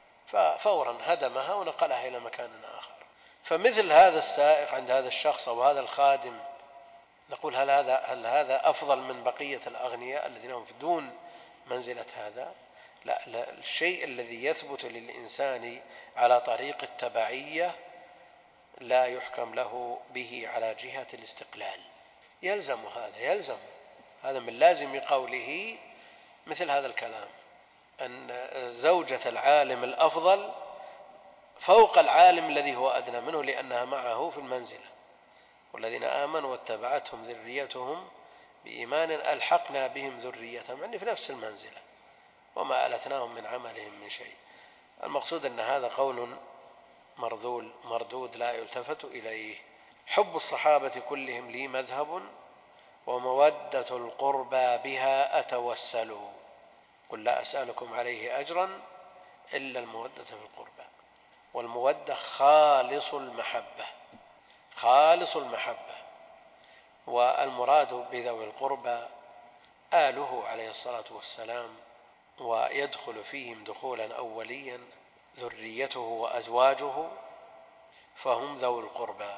Speaker 1: ففورا هدمها ونقلها إلى مكان آخر. فمثل هذا السائق عند هذا الشخص أو هذا الخادم نقول هل هذا هل هذا أفضل من بقية الأغنياء الذين هم دون منزلة هذا؟ لا, لا. الشيء الذي يثبت للإنسان على طريق التبعية لا يحكم له به على جهة الاستقلال. يلزم هذا يلزم هذا من لازم قوله مثل هذا الكلام، أن زوجة العالم الأفضل فوق العالم الذي هو أدنى منه لأنها معه في المنزلة. والذين آمنوا واتبعتهم ذريتهم بإيمان ألحقنا بهم ذريتهم، يعني في نفس المنزلة وما ألتناهم من عملهم من شيء. المقصود أن هذا قول مرذول مردود لا يلتفت إليه. حب الصحابة كلهم لي مذهب ومودة القربى بها أتوسل، قل لا أسألكم عليه أجرا إلا المودة في القربى. والمودة خالص المحبة، خالص المحبة. والمراد بذوي القربى آله عليه الصلاة والسلام، ويدخل فيهم دخولا أوليا ذريته وأزواجه، فهم ذوي القربى.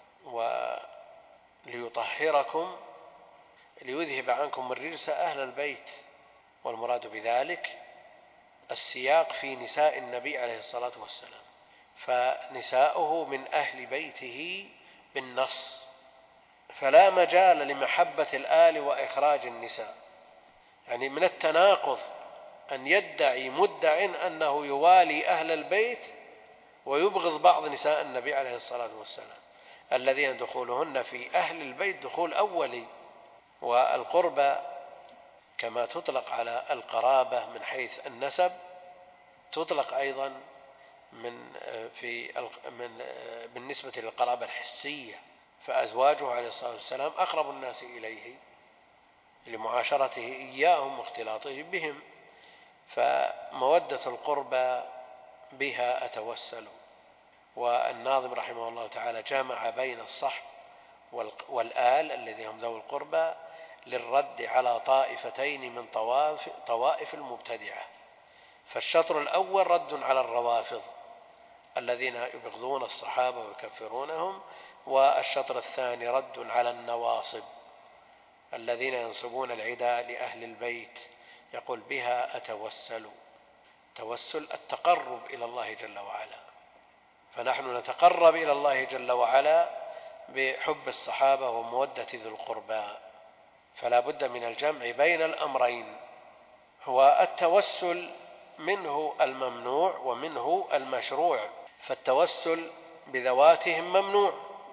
Speaker 1: وليطهركم ليذهب عنكم الرجس أهل البيت، والمراد بذلك السياق في نساء النبي عليه الصلاة والسلام، فنساؤه من أهل بيته بالنص، فلا مجال لمحبة الآل وإخراج النساء. يعني من التناقض أن يدعي مدع أنه يوالي أهل البيت ويبغض بعض نساء النبي عليه الصلاة والسلام الذين دخولهن في أهل البيت دخول أولي. والقربة كما تطلق على القرابة من حيث النسب تطلق أيضا من في من بالنسبة للقرابة الحسية، فأزواجه عليه الصلاة والسلام أقرب الناس إليه لمعاشرته إياهم واختلاطه بهم، فمودة القربى بها أتوسل. والناظم رحمه الله تعالى جمع بين الصحب والآل الذي هم ذوي القربى للرد على طائفتين من طوائف, طوائف المبتدعة. فالشطر الأول رد على الروافض الذين يبغضون الصحابة ويكفرونهم، والشطر الثاني رد على النواصب الذين ينصبون العداء لأهل البيت، يقول بها أتوسل. توسل التقرب إلى الله جل وعلا، فنحن نتقرب إلى الله جل وعلا بحب الصحابة ومودة ذي القربى، فلا بد من الجمع بين الأمرين. هو التوسل منه الممنوع ومنه المشروع، فالتوسل بذواتهم ممنوع،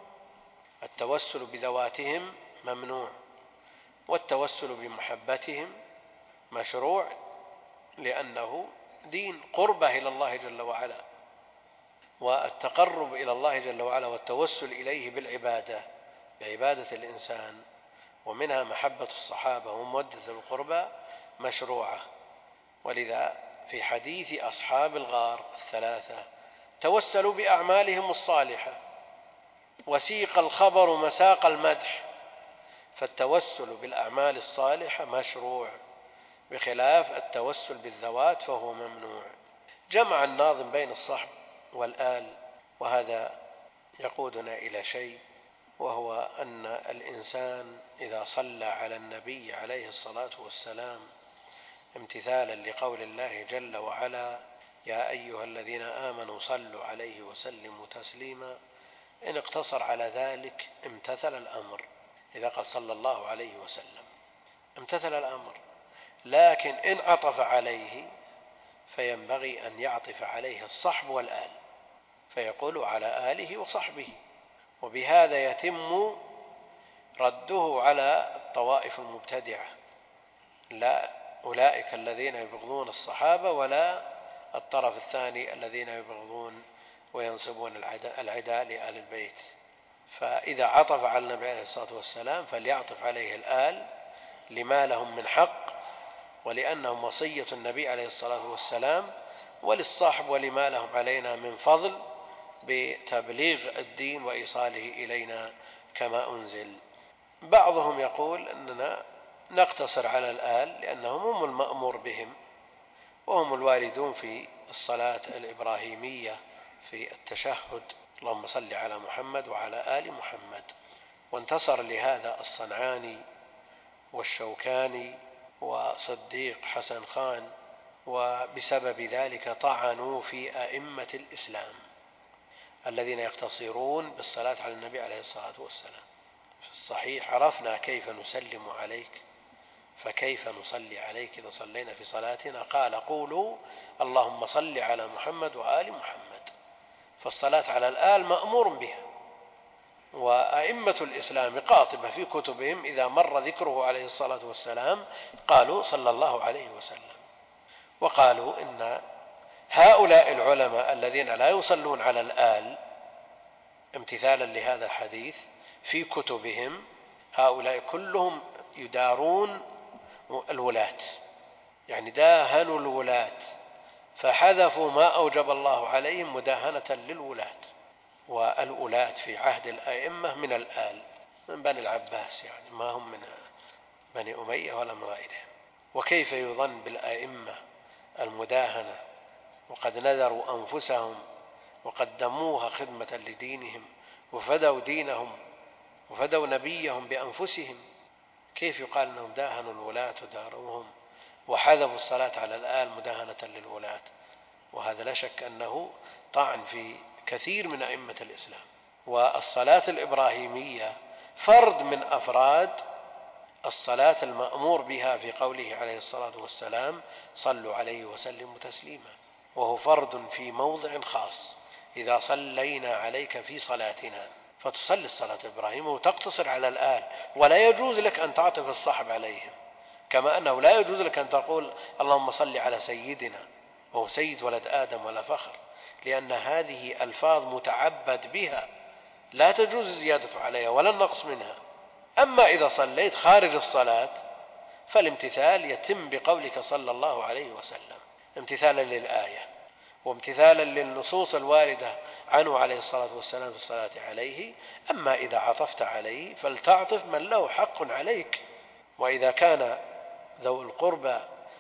Speaker 1: التوسل بذواتهم ممنوع، والتوسل بمحبتهم مشروع، لأنه دين قربة إلى الله جل وعلا، والتقرب إلى الله جل وعلا والتوسل إليه بالعبادة بعبادة الإنسان، ومنها محبة الصحابة ومودة القربى مشروعة. ولذا في حديث أصحاب الغار الثلاثة توسلوا بأعمالهم الصالحة، وسيق الخبر مساق المدح، فالتوسل بالأعمال الصالحة مشروع، بخلاف التوسل بالذوات فهو ممنوع. جمع الناظم بين الصحب والآل، وهذا يقودنا إلى شيء، وهو أن الإنسان إذا صلى على النبي عليه الصلاة والسلام امتثالا لقول الله جل وعلا: يا أيها الذين آمنوا صلوا عليه وسلموا تسليما، إن اقتصر على ذلك امتثل الأمر. إذا قال صلى الله عليه وسلم امتثل الأمر، لكن إن عطف عليه فينبغي أن يعطف عليه الصحب والآل، فيقول على آله وصحبه، وبهذا يتم رده على الطوائف المبتدعة، لا أولئك الذين يبغضون الصحابة ولا الطرف الثاني الذين يبغضون وينصبون العداء لآل البيت. فإذا عطف على النبي عليه الصلاة والسلام فليعطف عليه الآل لما لهم من حق، ولأنهم وصية النبي عليه الصلاة والسلام، وللصاحب ولما لهم علينا من فضل بتبليغ الدين وإيصاله إلينا كما أنزل. بعضهم يقول أننا نقتصر على الآل لأنهم هم المأمور بهم، وهم الواردون في الصلاة الإبراهيمية في التشهد: اللهم صل على محمد وعلى آل محمد. وانتصر لهذا الصنعاني والشوكاني وصديق حسن خان، وبسبب ذلك طعنوا في أئمة الإسلام الذين يقتصرون بالصلاة على النبي عليه الصلاة والسلام. في الصحيح: عرفنا كيف نسلم عليك فكيف نصلي عليك إذا صلينا في صلاتنا؟ قال: قولوا اللهم صل على محمد وآل محمد. فالصلاة على الآل مأمور بها، وأئمة الإسلام قاطبة في كتبهم إذا مر ذكره عليه الصلاة والسلام قالوا صلى الله عليه وسلم. وقالوا إن هؤلاء العلماء الذين لا يصلون على الآل امتثالا لهذا الحديث في كتبهم، هؤلاء كلهم يدارون الولاة، يعني داهنوا الولاة، فحذفوا ما أوجب الله عليهم مداهنة للولاة. والولاة في عهد الأئمة من الآل، من بني العباس، يعني ما هم من بني أمية ولا من غيرهم. وكيف يظن بالأئمة المداهنة وقد نذروا أنفسهم وقدموها خدمة لدينهم وفدوا دينهم وفدوا نبيهم بأنفسهم؟ كيف يقال أنهم داهنوا الولاة وداروهم وحذفوا الصلاة على الآل مداهنة للولاة؟ وهذا لا شك أنه طعن في كثير من أئمة الإسلام. والصلاة الإبراهيمية فرد من أفراد الصلاة المأمور بها في قوله عليه الصلاة والسلام: صلوا عليه وسلموا تسليما، وهو فرد في موضع خاص: إذا صلينا عليك في صلاتنا، فتصلي الصلاة الإبراهيمية وتقتصر على الآل، ولا يجوز لك أن تعطف الصحب عليهم، كما أنه لا يجوز لك أن تقول اللهم صل على سيدنا وهو سيد ولد آدم ولا فخر، لأن هذه ألفاظ متعبد بها لا تجوز الزيادة عليها ولا النقص منها. أما إذا صليت خارج الصلاة فالامتثال يتم بقولك صلى الله عليه وسلم امتثالا للآية وامتثالا للنصوص الواردة عنه عليه الصلاة والسلام في الصلاة عليه. أما إذا عطفت عليه فلتعطف من له حق عليك، وإذا كان ذو القربى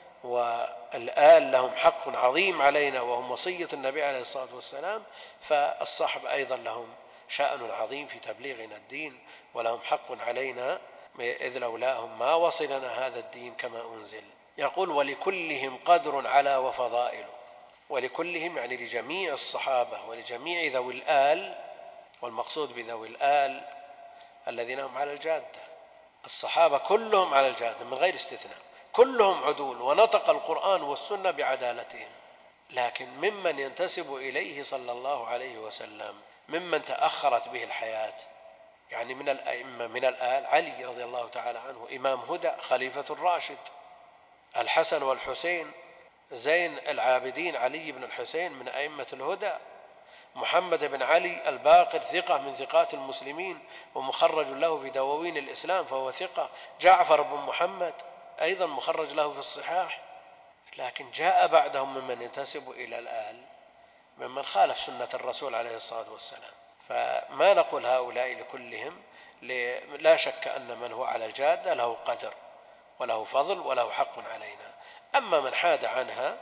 Speaker 1: والآل لهم حق عظيم علينا وهم وصية النبي عليه الصلاة والسلام، فالصحب أيضا لهم شأن عظيم في تبليغنا الدين ولهم حق علينا، إذ لولاهم ما وصلنا هذا الدين كما أنزل. يقول: ولكلهم قدر على وفضائل. ولكلهم يعني لجميع الصحابة ولجميع ذوي الآل، والمقصود بذوي الآل الذين هم على الجادة. الصحابة كلهم على الجادة من غير استثناء، كلهم عدول، ونطق القرآن والسنة بعدالتهم، لكن ممن ينتسب إليه صلى الله عليه وسلم، ممن تأخرت به الحياة، يعني من الأئمة من الآل: علي رضي الله تعالى عنه إمام هدى خليفة الراشد، الحسن والحسين زين العابدين علي بن الحسين من أئمة الهدى، محمد بن علي الباقر ثقة من ثقات المسلمين ومخرج له في دواوين الإسلام فهو ثقة، جعفر بن محمد أيضا مخرج له في الصحاح. لكن جاء بعدهم ممن ينتسب إلى الآل ممن خالف سنة الرسول عليه الصلاة والسلام، فما نقول هؤلاء لكلهم، لا شك أن من هو على الجادة له قدر وله فضل وله حق علينا. أما من حاد عنها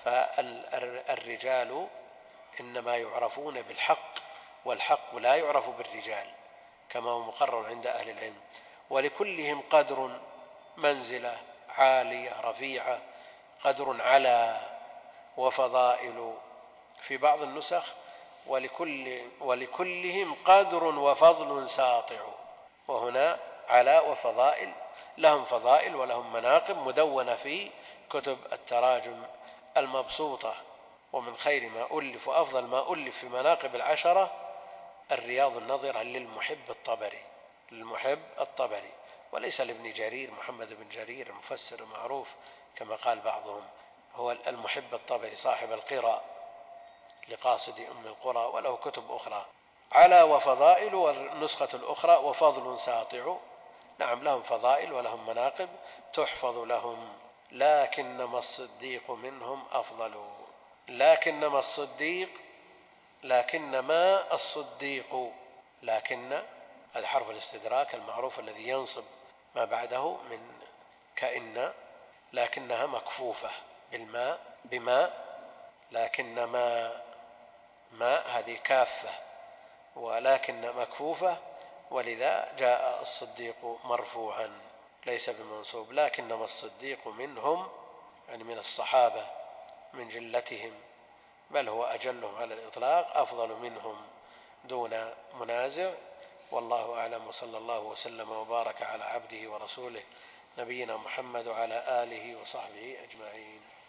Speaker 1: فالرجال إنما يعرفون بالحق، والحق لا يعرف بالرجال كما هو مقرر عند أهل العلم، ولكلهم قدر، منزلة عالية رفيعة، قدر على وفضائل في بعض النسخ، ولكل ولكلهم قدر وفضل ساطع، وهنا على وفضائل، لهم فضائل ولهم مناقب مدونة في كتب التراجم المبسوطة. ومن خير ما ألف وأفضل ما ألف في مناقب العشرة الرياض النظرة للمحب الطبري للمحب الطبري وليس لابن جرير، محمد بن جرير المفسر المعروف كما قال بعضهم، هو المحب الطبري صاحب القرى لقاصد أم القرى، وله كتب أخرى. على وفضائل، والنسخة الأخرى وفضل ساطع، نعم لهم فضائل ولهم مناقب تحفظ لهم. لكنما الصديق منهم أفضل، لكنما الصديق لكنما الصديق لكن هذا حرف الاستدراك المعروف الذي ينصب ما بعده من كأن، لكنها مكفوفة بالماء بماء، لكنما ماء هذه كافة، ولكن مكفوفة، ولذا جاء الصديق مرفوعا ليس بمنصوب. لكنما الصديق منهم يعني من الصحابة من جلتهم، بل هو أجلهم على الإطلاق، أفضل منهم دون منازع. والله أعلم، وصلى الله وسلم وبارك على عبده ورسوله نبينا محمد وعلى آله وصحبه أجمعين.